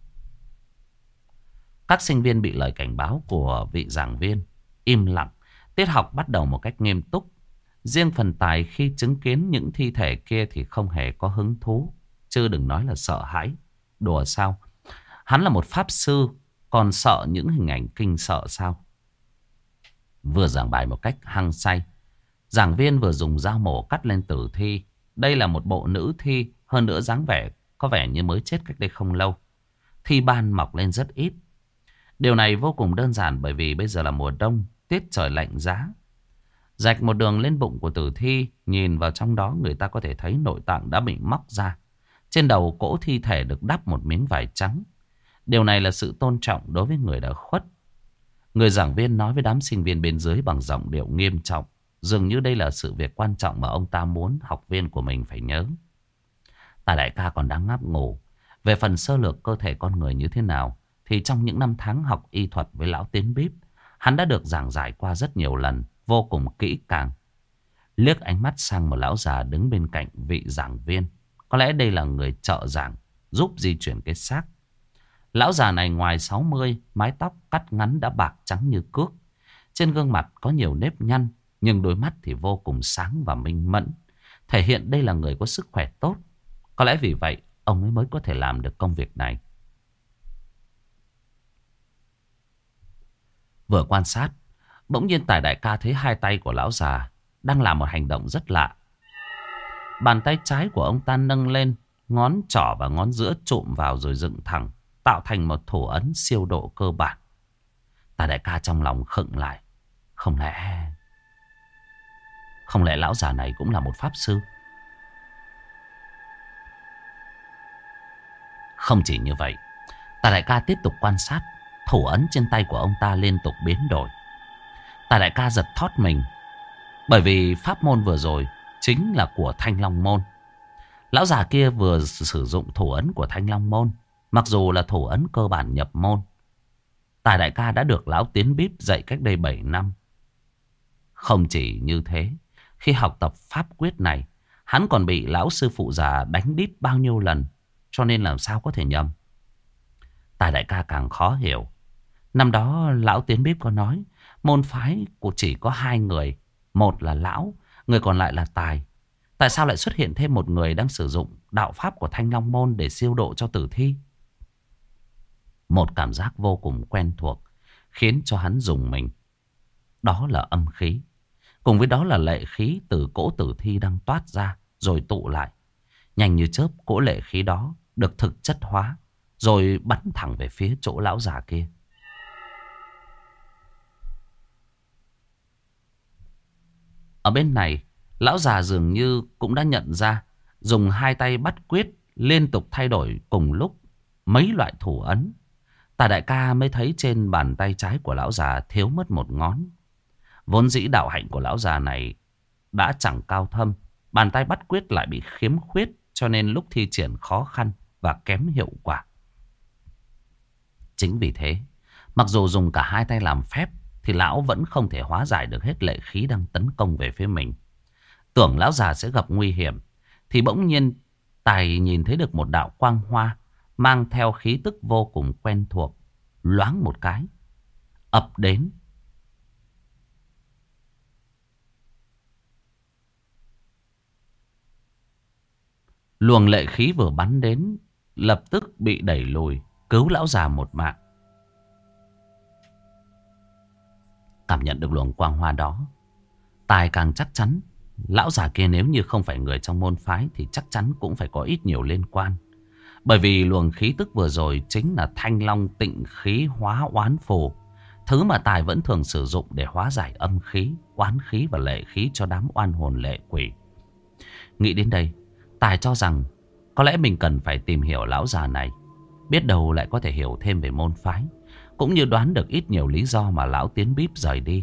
Speaker 1: Các sinh viên bị lời cảnh báo của vị giảng viên im lặng. Tiết học bắt đầu một cách nghiêm túc. Riêng phần Tài khi chứng kiến những thi thể kia thì không hề có hứng thú, chứ đừng nói là sợ hãi. Đùa sao? Hắn là một pháp sư, còn sợ những hình ảnh kinh sợ sao? Vừa giảng bài một cách hăng say, giảng viên vừa dùng dao mổ cắt lên tử thi. Đây là một bộ nữ thi, hơn nữa dáng vẻ có vẻ như mới chết cách đây không lâu. Thi ban mọc lên rất ít. Điều này vô cùng đơn giản bởi vì bây giờ là mùa đông, tiết trời lạnh giá. Rạch một đường lên bụng của tử thi, nhìn vào trong đó người ta có thể thấy nội tạng đã bị móc ra. Trên đầu cỗ thi thể được đắp một miếng vải trắng. Điều này là sự tôn trọng đối với người đã khuất. Người giảng viên nói với đám sinh viên bên dưới bằng giọng điệu nghiêm trọng. Dường như đây là sự việc quan trọng mà ông ta muốn học viên của mình phải nhớ. Tài đại ca còn đang ngáp ngủ. Về phần sơ lược cơ thể con người như thế nào thì trong những năm tháng học y thuật với lão Tiến Bíp, hắn đã được giảng giải qua rất nhiều lần, vô cùng kỹ càng. Liếc ánh mắt sang một lão già đứng bên cạnh vị giảng viên. Có lẽ đây là người trợ giảng, giúp di chuyển cái xác. Lão già này ngoài sáu mươi, mái tóc cắt ngắn đã bạc trắng như cước. Trên gương mặt có nhiều nếp nhăn, nhưng đôi mắt thì vô cùng sáng và minh mẫn, thể hiện đây là người có sức khỏe tốt. Có lẽ vì vậy ông ấy mới có thể làm được công việc này. Vừa quan sát, bỗng nhiên Tài đại ca thấy hai tay của lão già đang làm một hành động rất lạ. Bàn tay trái của ông ta nâng lên, ngón trỏ và ngón giữa chụm vào rồi dựng thẳng, tạo thành một thủ ấn siêu độ cơ bản. Tài đại ca trong lòng khựng lại. Không lẽ... Không lẽ lão già này cũng là một pháp sư? Không chỉ như vậy, Tài đại ca tiếp tục quan sát. Thủ ấn trên tay của ông ta liên tục biến đổi. Tài đại ca giật thót mình. Bởi vì pháp môn vừa rồi chính là của Thanh Long Môn. Lão già kia vừa sử dụng thủ ấn của Thanh Long Môn. Mặc dù là thủ ấn cơ bản nhập môn, Tài đại ca đã được lão Tiến Bíp dạy cách đây bảy năm. Không chỉ như thế, khi học tập pháp quyết này, hắn còn bị lão sư phụ già đánh đít bao nhiêu lần, cho nên làm sao có thể nhầm. Tài đại ca càng khó hiểu. Năm đó lão Tiến Bíp có nói, môn phái của chỉ có hai người. Một là lão, người còn lại là Tài. Tại sao lại xuất hiện thêm một người đang sử dụng đạo pháp của Thanh Long Môn để siêu độ cho tử thi? Một cảm giác vô cùng quen thuộc khiến cho hắn rùng mình. Đó là âm khí. Cùng với đó là lệ khí từ cỗ tử thi đang toát ra rồi tụ lại. Nhanh như chớp, cỗ lệ khí đó được thực chất hóa rồi bắn thẳng về phía chỗ lão già kia. Ở bên này, lão già dường như cũng đã nhận ra, dùng hai tay bắt quyết liên tục thay đổi cùng lúc mấy loại thủ ấn. Tài đại ca mới thấy trên bàn tay trái của lão già thiếu mất một ngón. Vốn dĩ đạo hạnh của lão già này đã chẳng cao thâm, bàn tay bắt quyết lại bị khiếm khuyết, cho nên lúc thi triển khó khăn và kém hiệu quả. Chính vì thế, mặc dù dùng cả hai tay làm phép, thì lão vẫn không thể hóa giải được hết lệ khí đang tấn công về phía mình. Tưởng lão già sẽ gặp nguy hiểm, thì bỗng nhiên Tài nhìn thấy được một đạo quang hoa mang theo khí tức vô cùng quen thuộc, loáng một cái ập đến. Luồng lệ khí vừa bắn đến, lập tức bị đẩy lùi, cứu lão già một mạng. Cảm nhận được luồng quang hoa đó, Tài càng chắc chắn lão già kia nếu như không phải người trong môn phái thì chắc chắn cũng phải có ít nhiều liên quan. Bởi vì luồng khí tức vừa rồi chính là Thanh Long tịnh khí hóa oán phù, thứ mà Tài vẫn thường sử dụng để hóa giải âm khí, oán khí và lệ khí cho đám oan hồn lệ quỷ. Nghĩ đến đây, Tài cho rằng có lẽ mình cần phải tìm hiểu lão già này, biết đâu lại có thể hiểu thêm về môn phái, cũng như đoán được ít nhiều lý do mà lão Tiến Bíp rời đi.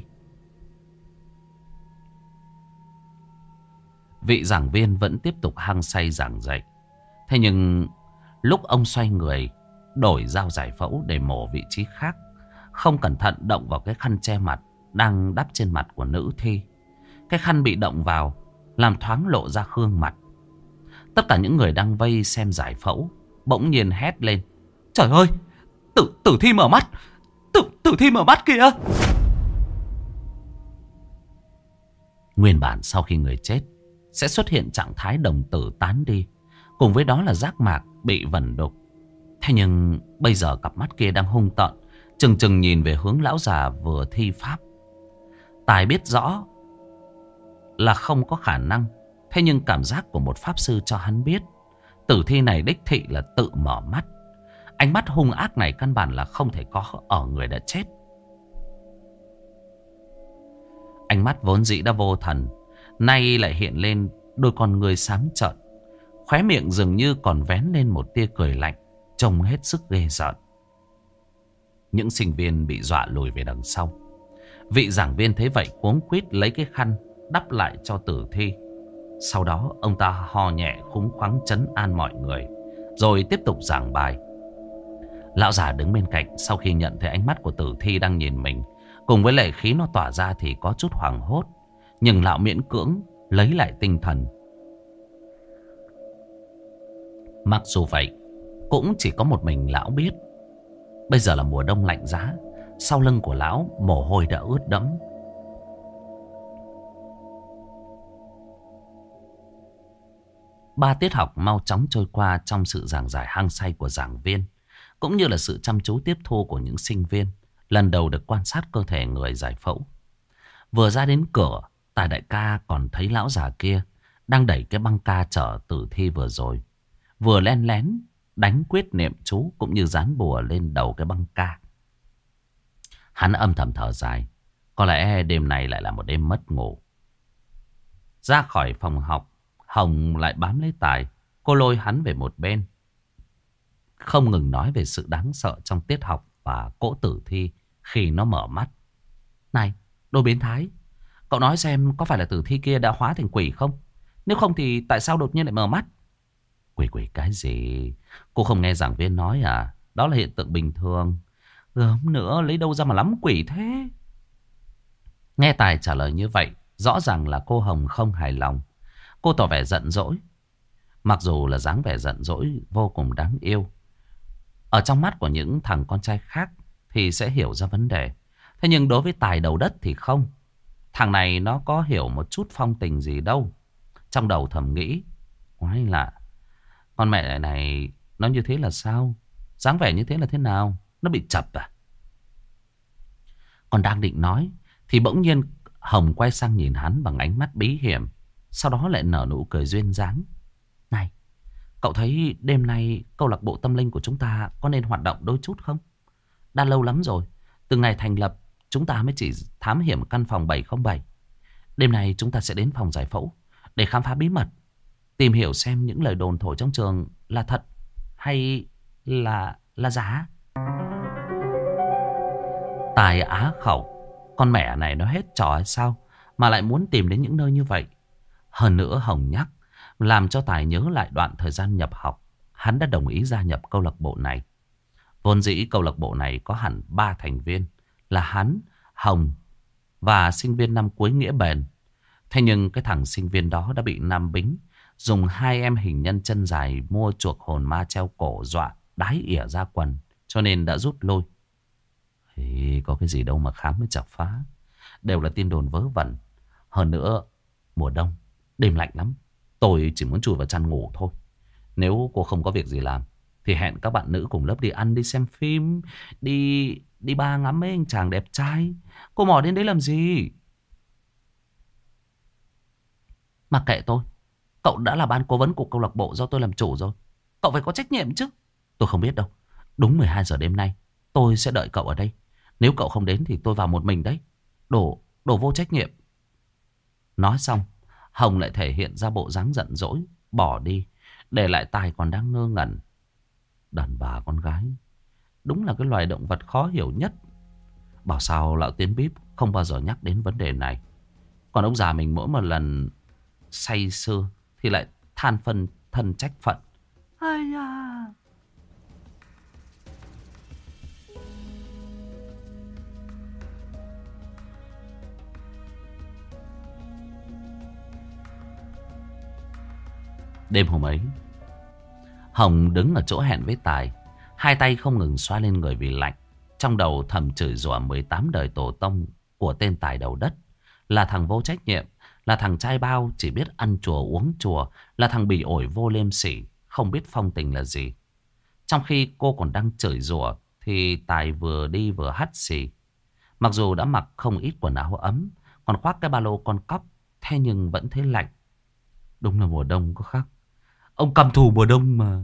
Speaker 1: Vị giảng viên vẫn tiếp tục hăng say giảng dạy. Thế nhưng lúc ông xoay người đổi dao giải phẫu để mổ vị trí khác, không cẩn thận động vào cái khăn che mặt đang đắp trên mặt của nữ thi. Cái khăn bị động vào làm thoáng lộ ra gương mặt. Tất cả những người đang vây xem giải phẫu bỗng nhiên hét lên: "Trời ơi! Tử, tử thi mở mắt! Tử, tử thi mở mắt kìa!" Nguyên bản sau khi người chết sẽ xuất hiện trạng thái đồng tử tán đi, cùng với đó là giác mạc bị vẩn đục. Thế nhưng bây giờ cặp mắt kia đang hung tợn, chừng chừng nhìn về hướng lão già vừa thi pháp. Tài biết rõ là không có khả năng, thế nhưng cảm giác của một pháp sư cho hắn biết tử thi này đích thị là tự mở mắt. Ánh mắt hung ác này căn bản là không thể có ở người đã chết. Ánh mắt vốn dĩ đã vô thần, nay lại hiện lên đôi con người xám trợn. Khóe miệng dường như còn vén lên một tia cười lạnh, trông hết sức ghê rợn. Những sinh viên bị dọa lùi về đằng sau. Vị giảng viên thấy vậy cuống quýt lấy cái khăn đắp lại cho tử thi. Sau đó ông ta ho nhẹ khúng khoắng trấn an mọi người, rồi tiếp tục giảng bài. Lão già đứng bên cạnh sau khi nhận thấy ánh mắt của tử thi đang nhìn mình, cùng với lệ khí nó tỏa ra thì có chút hoảng hốt, nhưng lão miễn cưỡng lấy lại tinh thần. Mặc dù vậy, cũng chỉ có một mình lão biết. Bây giờ là mùa đông lạnh giá, sau lưng của lão mồ hôi đã ướt đẫm. Ba tiết học mau chóng trôi qua trong sự giảng giải hăng say của giảng viên, cũng như là sự chăm chú tiếp thu của những sinh viên lần đầu được quan sát cơ thể người giải phẫu. Vừa ra đến cửa, Tài đại ca còn thấy lão già kia đang đẩy cái băng ca chở tử thi vừa rồi, vừa len lén đánh quyết niệm chú cũng như dán bùa lên đầu cái băng ca. Hắn âm thầm thở dài, có lẽ đêm này lại là một đêm mất ngủ. Ra khỏi phòng học, Hồng lại bám lấy Tài. Cô lôi hắn về một bên. không ngừng nói về sự đáng sợ trong tiết học và cỗ tử thi khi nó mở mắt. Này, đồ biến thái, cậu nói xem có phải là tử thi kia đã hóa thành quỷ không? Nếu không thì tại sao đột nhiên lại mở mắt? Quỷ quỷ cái gì? Cô không nghe giảng viên nói à? Đó là hiện tượng bình thường. Gớm nữa, lấy đâu ra mà lắm quỷ thế? Nghe Tài trả lời như vậy, rõ ràng là cô Hồng không hài lòng. Cô tỏ vẻ giận dỗi. Mặc dù là dáng vẻ giận dỗi vô cùng đáng yêu, ở trong mắt của những thằng con trai khác thì sẽ hiểu ra vấn đề. Thế nhưng đối với Tài đầu đất thì không. Thằng này nó có hiểu một chút phong tình gì đâu. Trong đầu thầm nghĩ, quái lạ, con mẹ này nó như thế là sao? Dáng vẻ như thế là thế nào? Nó bị chập à? Còn đang định nói thì bỗng nhiên Hồng quay sang nhìn hắn bằng ánh mắt bí hiểm. Sau đó lại nở nụ cười duyên dáng. Này, cậu thấy đêm nay câu lạc bộ tâm linh của chúng ta có nên hoạt động đôi chút không? Đã lâu lắm rồi, từ ngày thành lập chúng ta mới chỉ thám hiểm căn phòng bảy không bảy. Đêm nay chúng ta sẽ đến phòng giải phẫu để khám phá bí mật, tìm hiểu xem những lời đồn thổi trong trường là thật hay là là giả. Tài á khẩu, con mẹ này nó hết trò hay sao mà lại muốn tìm đến những nơi như vậy? Hơn nữa Hồng nhắc làm cho Tài nhớ lại đoạn thời gian nhập học, hắn đã đồng ý gia nhập câu lạc bộ này. Vốn dĩ câu lạc bộ này có hẳn ba thành viên là hắn, Hồng và sinh viên năm cuối Nghĩa Bền. Thế nhưng cái thằng sinh viên đó đã bị Nam Bính dùng hai em hình nhân chân dài mua chuộc hồn ma treo cổ dọa đái ỉa ra quần, cho nên đã rút lui. Thì có cái gì đâu mà khám mới chặt phá, đều là tin đồn vớ vẩn. Hơn nữa mùa đông, đêm lạnh lắm, tôi chỉ muốn chui vào chăn ngủ thôi. Nếu cô không có việc gì làm thì hẹn các bạn nữ cùng lớp đi ăn, đi xem phim, đi đi ba ngắm mấy anh chàng đẹp trai. Cô mò đến đấy làm gì? Mặc kệ tôi, cậu đã là ban cố vấn của câu lạc bộ do tôi làm chủ rồi, cậu phải có trách nhiệm chứ. Tôi không biết đâu, đúng mười hai giờ đêm nay tôi sẽ đợi cậu ở đây. Nếu cậu không đến thì tôi vào một mình đấy. Đồ, đồ vô trách nhiệm. Nói xong, Hồng lại thể hiện ra bộ dáng giận dỗi, bỏ đi, để lại Tài còn đang ngơ ngẩn. Đàn bà con gái đúng là cái loài động vật khó hiểu nhất. Bảo sao lão Tiến Bíp không bao giờ nhắc đến vấn đề này. Còn ông già mình mỗi một lần say sưa thì lại than phân thân trách phận. Ai da. Đêm hôm ấy, Hồng đứng ở chỗ hẹn với Tài, hai tay không ngừng xoa lên người vì lạnh. Trong đầu thầm chửi rủa mười tám đời tổ tông của tên Tài đầu đất. Là thằng vô trách nhiệm, là thằng trai bao chỉ biết ăn chùa uống chùa, là thằng bỉ ổi vô liêm sỉ, không biết phong tình là gì. Trong khi cô còn đang chửi rủa thì Tài vừa đi vừa hắt xì. Mặc dù đã mặc không ít quần áo ấm, còn khoác cái ba lô con cóc, thế nhưng vẫn thấy lạnh. Đúng là mùa đông có khác. Ông căm thù mùa đông mà.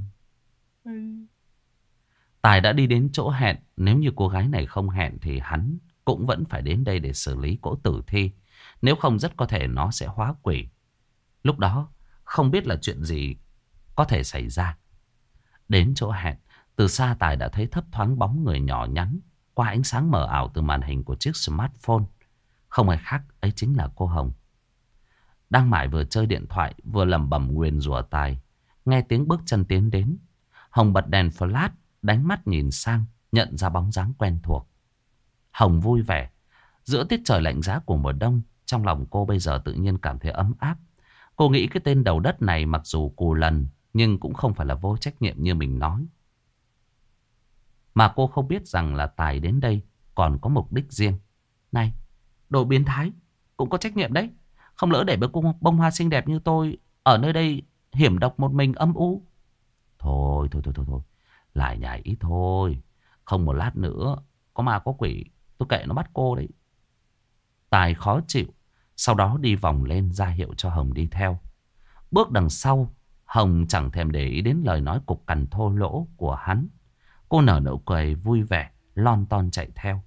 Speaker 1: Tài đã đi đến chỗ hẹn. Nếu như cô gái này không hẹn thì hắn cũng vẫn phải đến đây để xử lý cỗ tử thi. Nếu không rất có thể nó sẽ hóa quỷ. Lúc đó không biết là chuyện gì có thể xảy ra. Đến chỗ hẹn, từ xa Tài đã thấy thấp thoáng bóng người nhỏ nhắn qua ánh sáng mờ ảo từ màn hình của chiếc smartphone. Không ai khác, ấy chính là cô Hồng. Đang mải vừa chơi điện thoại vừa lẩm bẩm nguyền rủa Tài. Nghe tiếng bước chân tiến đến, Hồng bật đèn flash, đánh mắt nhìn sang, nhận ra bóng dáng quen thuộc. Hồng vui vẻ. Giữa tiết trời lạnh giá của mùa đông, trong lòng cô bây giờ tự nhiên cảm thấy ấm áp. Cô nghĩ cái tên đầu đất này mặc dù cù lần, nhưng cũng không phải là vô trách nhiệm như mình nói. Mà cô không biết rằng là Tài đến đây còn có mục đích riêng. Này, đồ biến thái, cũng có trách nhiệm đấy. Không lỡ để bông, bông hoa xinh đẹp như tôi ở nơi đây hiểm độc một mình âm u. Thôi, thôi, thôi, thôi, thôi. Lại nhảy ít thôi. Không một lát nữa, có ma có quỷ, tôi kệ nó bắt cô đấy. Tài khó chịu. Sau đó đi vòng lên ra hiệu cho Hồng đi theo. Bước đằng sau, Hồng chẳng thèm để ý đến lời nói cục cằn thô lỗ của hắn. Cô nở nụ cười vui vẻ, lon ton chạy theo.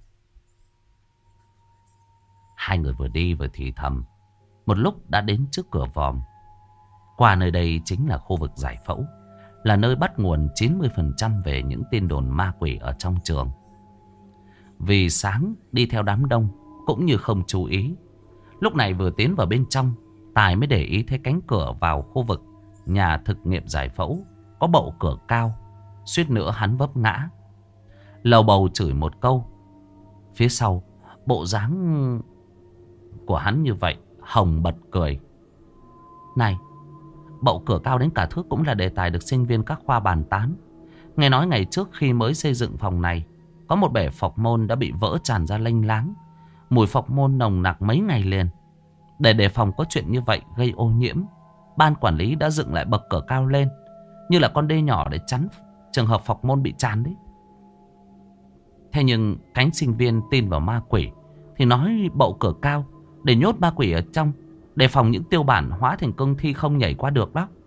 Speaker 1: Hai người vừa đi vừa thì thầm. Một lúc đã đến trước cửa vòm. Qua nơi đây chính là khu vực giải phẫu. là nơi bắt nguồn chín mươi phần trăm về những tin đồn ma quỷ ở trong trường. Vì sáng đi theo đám đông cũng như không chú ý. Lúc này vừa tiến vào bên trong, Tài mới để ý thấy cánh cửa vào khu vực nhà thực nghiệm giải phẫu có bậu cửa cao, suýt nữa hắn vấp ngã. Lầu bầu chửi một câu. Phía sau, bộ dáng của hắn như vậy, Hồng bật cười. Này, bậu cửa cao đến cả thước cũng là đề tài được sinh viên các khoa bàn tán. Nghe nói ngày trước khi mới xây dựng phòng này, có một bể phọc môn đã bị vỡ tràn ra lênh láng. Mùi phọc môn nồng nặc mấy ngày liền. Để đề phòng có chuyện như vậy gây ô nhiễm, ban quản lý đã dựng lại bậc cửa cao lên, như là con đê nhỏ để chắn trường hợp phọc môn bị tràn đấy. Thế nhưng cánh sinh viên tin vào ma quỷ thì nói bậu cửa cao để nhốt ma quỷ ở trong, đề phòng những tiêu bản hóa thành cương thi không nhảy qua được đó.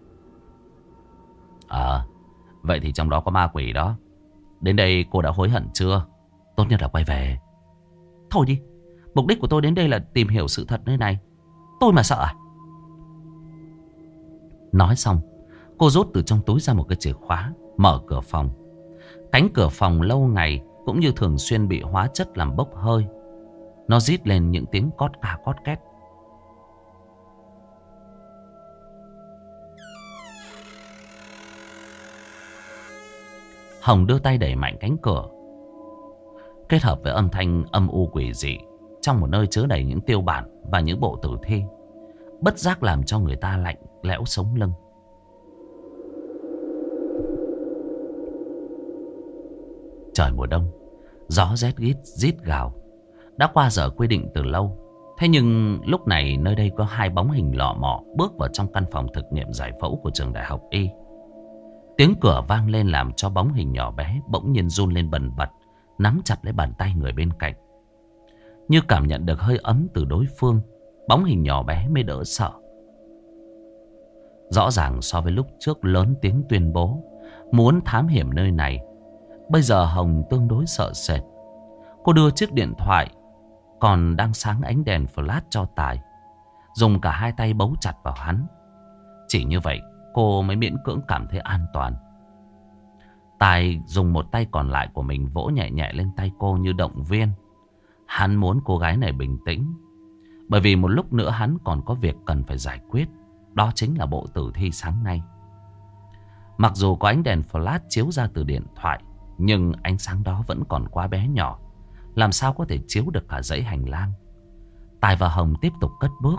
Speaker 1: Ờ, vậy thì trong đó có ma quỷ đó. Đến đây cô đã hối hận chưa? Tốt nhất là quay về. Thôi đi, mục đích của tôi đến đây là tìm hiểu sự thật nơi này. Tôi mà sợ à? Nói xong, cô rút từ trong túi ra một cái chìa khóa, mở cửa phòng. Cánh cửa phòng lâu ngày cũng như thường xuyên bị hóa chất làm bốc hơi. Nó rít lên những tiếng cót ca cót két. Hồng đưa tay đẩy mạnh cánh cửa, kết hợp với âm thanh âm u quỷ dị trong một nơi chứa đầy những tiêu bản và những bộ tử thi, bất giác làm cho người ta lạnh lẽo sống lưng. Trời mùa đông, gió rét rít rít gào, đã qua giờ quy định từ lâu. Thế nhưng lúc này nơi đây có hai bóng hình lọ mọ bước vào trong căn phòng thực nghiệm giải phẫu của trường đại học Y. Tiếng cửa vang lên làm cho bóng hình nhỏ bé bỗng nhiên run lên bần bật, nắm chặt lấy bàn tay người bên cạnh. Như cảm nhận được hơi ấm từ đối phương, bóng hình nhỏ bé mới đỡ sợ. Rõ ràng so với lúc trước lớn tiếng tuyên bố muốn thám hiểm nơi này, bây giờ Hồng tương đối sợ sệt. Cô đưa chiếc điện thoại còn đang sáng ánh đèn flash cho Tài, dùng cả hai tay bấu chặt vào hắn. Chỉ như vậy cô mới miễn cưỡng cảm thấy an toàn. Tài dùng một tay còn lại của mình vỗ nhẹ nhẹ lên tay cô như động viên. Hắn muốn cô gái này bình tĩnh, bởi vì một lúc nữa hắn còn có việc cần phải giải quyết. Đó chính là bộ tử thi sáng nay. Mặc dù có ánh đèn flash chiếu ra từ điện thoại, nhưng ánh sáng đó vẫn còn quá bé nhỏ, làm sao có thể chiếu được cả dãy hành lang. Tài và Hồng tiếp tục cất bước.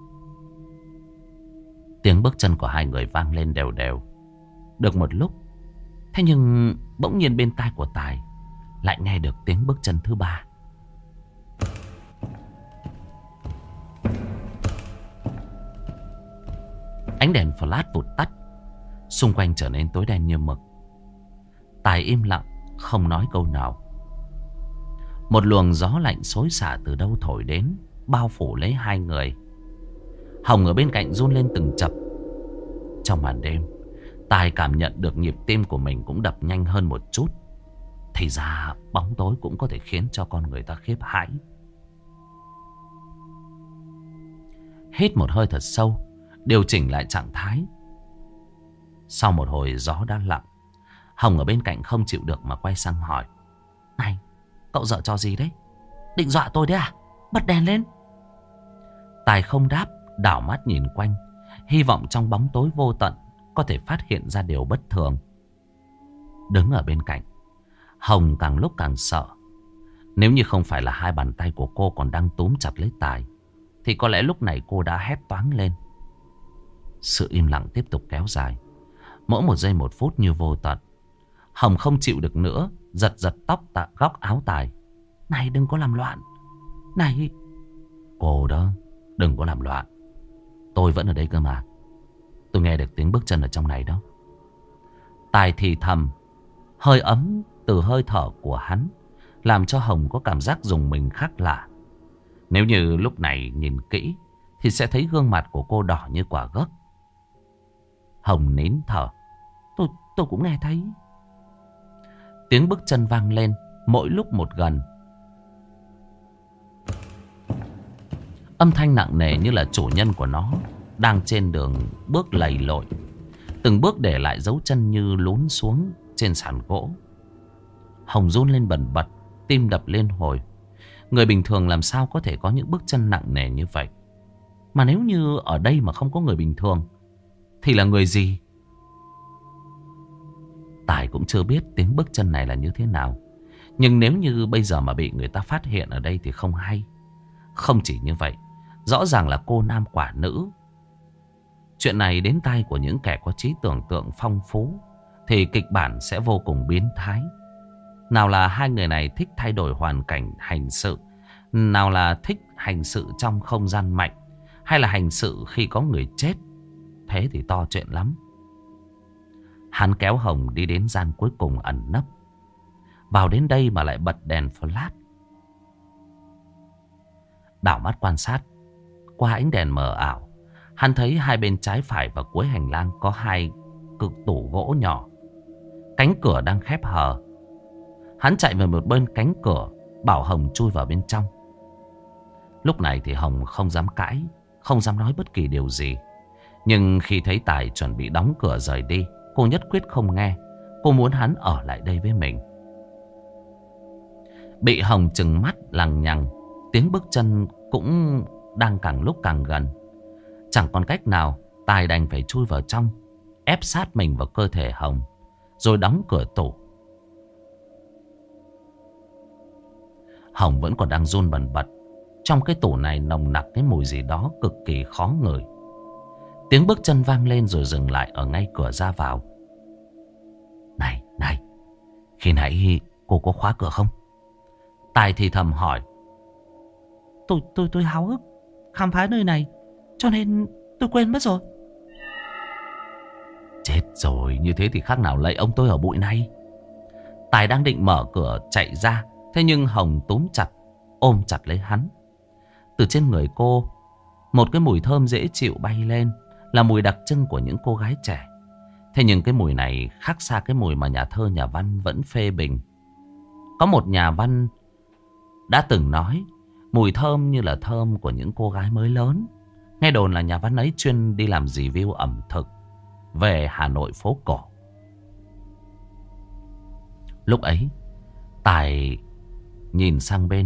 Speaker 1: Tiếng bước chân của hai người vang lên đều đều. Được một lúc, thế nhưng bỗng nhiên bên tai của Tài lại nghe được tiếng bước chân thứ ba. Ánh đèn flash vụt tắt, xung quanh trở nên tối đen như mực. Tài im lặng, không nói câu nào. Một luồng gió lạnh xối xả từ đâu thổi đến, bao phủ lấy hai người. Hồng ở bên cạnh run lên từng chập. Trong màn đêm, Tài cảm nhận được nhịp tim của mình cũng đập nhanh hơn một chút. Thì ra bóng tối cũng có thể khiến cho con người ta khiếp hãi. Hít một hơi thật sâu, điều chỉnh lại trạng thái. Sau một hồi gió đã lặng, Hồng ở bên cạnh không chịu được mà quay sang hỏi. Này, cậu giở trò gì đấy? Định dọa tôi đấy à? Bật đèn lên. Tài không đáp, đảo mắt nhìn quanh, hy vọng trong bóng tối vô tận có thể phát hiện ra điều bất thường. Đứng ở bên cạnh, Hồng càng lúc càng sợ. Nếu như không phải là hai bàn tay của cô còn đang túm chặt lấy Tài, thì có lẽ lúc này cô đã hét toáng lên. Sự im lặng tiếp tục kéo dài, mỗi một giây một phút như vô tận. Hồng không chịu được nữa, giật giật tóc tạ góc áo Tài. Này, đừng có làm loạn. Này. Cô đó, đừng có làm loạn. Tôi vẫn ở đây cơ mà. Tôi nghe được tiếng bước chân ở trong này đó. Tài thì thầm. Hơi ấm từ hơi thở của hắn làm cho Hồng có cảm giác rùng mình khác lạ. Nếu như lúc này nhìn kỹ thì sẽ thấy gương mặt của cô đỏ như quả gấc. Hồng nín thở. Tôi, tôi cũng nghe thấy. Tiếng bước chân vang lên, mỗi lúc một gần. Âm thanh nặng nề như là chủ nhân của nó đang trên đường bước lầy lội. Từng bước để lại dấu chân như lún xuống trên sàn gỗ. Hồng run lên bần bật, tim đập liên hồi. Người bình thường làm sao có thể có những bước chân nặng nề như vậy? Mà nếu như ở đây mà không có người bình thường thì là người gì? Tài cũng chưa biết tiếng bước chân này là như thế nào. Nhưng nếu như bây giờ mà bị người ta phát hiện ở đây thì không hay. Không chỉ như vậy, rõ ràng là cô nam quả nữ. Chuyện này đến tai của những kẻ có trí tưởng tượng phong phú thì kịch bản sẽ vô cùng biến thái. Nào là hai người này thích thay đổi hoàn cảnh hành sự, nào là thích hành sự trong không gian mạnh, hay là hành sự khi có người chết. Thế thì to chuyện lắm. Hắn kéo Hồng đi đến gian cuối cùng ẩn nấp. Vào đến đây mà lại bật đèn flash. Đảo mắt quan sát. Qua ánh đèn mờ ảo, hắn thấy hai bên trái phải và cuối hành lang có hai cực tủ gỗ nhỏ. Cánh cửa đang khép hờ. Hắn chạy về một bên cánh cửa, bảo Hồng chui vào bên trong. Lúc này thì Hồng không dám cãi, không dám nói bất kỳ điều gì. Nhưng khi thấy Tài chuẩn bị đóng cửa rời đi, cô nhất quyết không nghe. Cô muốn hắn ở lại đây với mình. Bị Hồng trừng mắt lằng nhằng, tiếng bước chân cũng đang càng lúc càng gần. Chẳng còn cách nào, Tài đành phải chui vào trong, ép sát mình vào cơ thể Hồng, rồi đóng cửa tủ. Hồng vẫn còn đang run bần bật. Trong cái tủ này nồng nặc cái mùi gì đó cực kỳ khó ngửi. Tiếng bước chân vang lên rồi dừng lại ở ngay cửa ra vào. Này, này, khi nãy cô có khóa cửa không? Tài thì thầm hỏi. Tôi, tôi, tôi háo hức khám phá nơi này, cho nên tôi quên mất rồi. Chết rồi, như thế thì khác nào lạy ông tôi ở bụi này. Tài đang định mở cửa chạy ra, thế nhưng Hồng túm chặt, ôm chặt lấy hắn. Từ trên người cô, một cái mùi thơm dễ chịu bay lên, là mùi đặc trưng của những cô gái trẻ. Thế nhưng cái mùi này khác xa cái mùi mà nhà thơ nhà văn vẫn phê bình. Có một nhà văn đã từng nói mùi thơm như là thơm của những cô gái mới lớn. Nghe đồn là nhà văn ấy chuyên đi làm review ẩm thực về Hà Nội phố cổ. Lúc ấy Tài nhìn sang bên.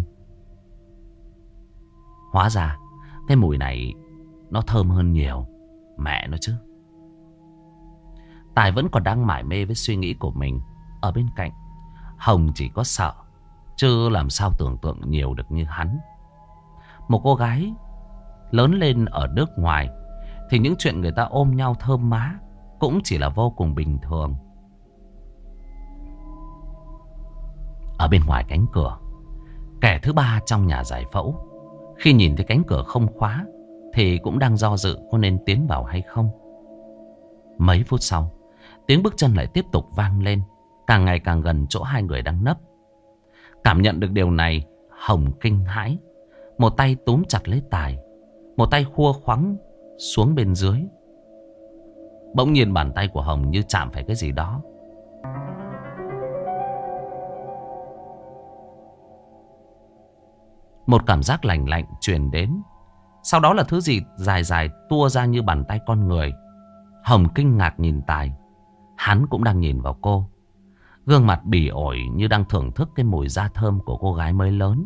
Speaker 1: Hóa ra cái mùi này nó thơm hơn nhiều. Mẹ nó chứ. Tài vẫn còn đang mải mê với suy nghĩ của mình. Ở bên cạnh Hồng chỉ có sợ, chứ làm sao tưởng tượng nhiều được như hắn. Một cô gái lớn lên ở nước ngoài thì những chuyện người ta ôm nhau thơm má cũng chỉ là vô cùng bình thường. Ở bên ngoài cánh cửa, kẻ thứ ba trong nhà giải phẫu, khi nhìn thấy cánh cửa không khóa thì cũng đang do dự có nên tiến vào hay không. Mấy phút sau, tiếng bước chân lại tiếp tục vang lên, càng ngày càng gần chỗ hai người đang nấp. Cảm nhận được điều này, Hồng kinh hãi. Một tay túm chặt lấy Tài, một tay khua khoắng xuống bên dưới. Bỗng nhiên bàn tay của Hồng như chạm phải cái gì đó. Một cảm giác lạnh lạnh truyền đến. Sau đó là thứ gì dài dài tua ra như bàn tay con người. Hồng kinh ngạc nhìn Tài. Hắn cũng đang nhìn vào cô. Gương mặt bỉ ổi như đang thưởng thức cái mùi da thơm của cô gái mới lớn.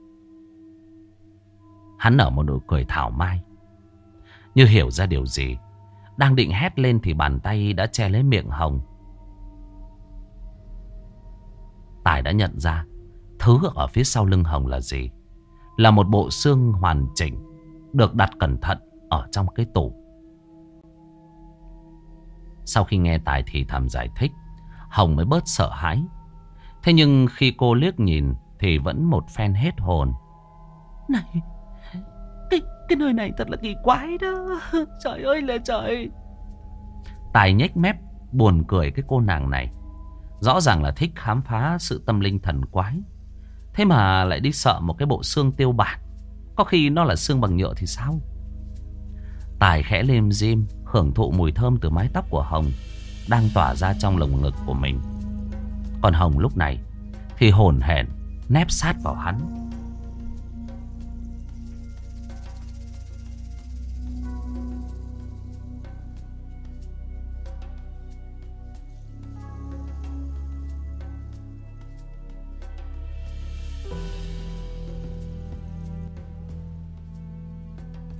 Speaker 1: Hắn nở một nụ cười thảo mai, như hiểu ra điều gì. Đang định hét lên thì bàn tay đã che lấy miệng Hồng. Tài đã nhận ra thứ ở phía sau lưng Hồng là gì. Là một bộ xương hoàn chỉnh, được đặt cẩn thận ở trong cái tủ. Sau khi nghe Tài thì thầm giải thích, Hồng mới bớt sợ hãi. Thế nhưng khi cô liếc nhìn thì vẫn một phen hết hồn. Này, cái, cái nơi này thật là kỳ quái đó. Trời ơi là trời. Tài nhếch mép buồn cười cái cô nàng này. Rõ ràng là thích khám phá sự tâm linh thần quái, thế mà lại đi sợ một cái bộ xương tiêu bản. Có khi nó là xương bằng nhựa thì sao? Tài khẽ lim dim, hưởng thụ mùi thơm từ mái tóc của Hồng đang tỏa ra trong lồng ngực của mình. Còn Hồng lúc này thì hổn hển nép sát vào hắn.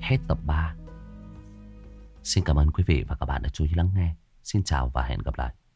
Speaker 1: Hết tập ba. Xin cảm ơn quý vị và các bạn đã chú ý lắng nghe. Xin chào và hẹn gặp lại.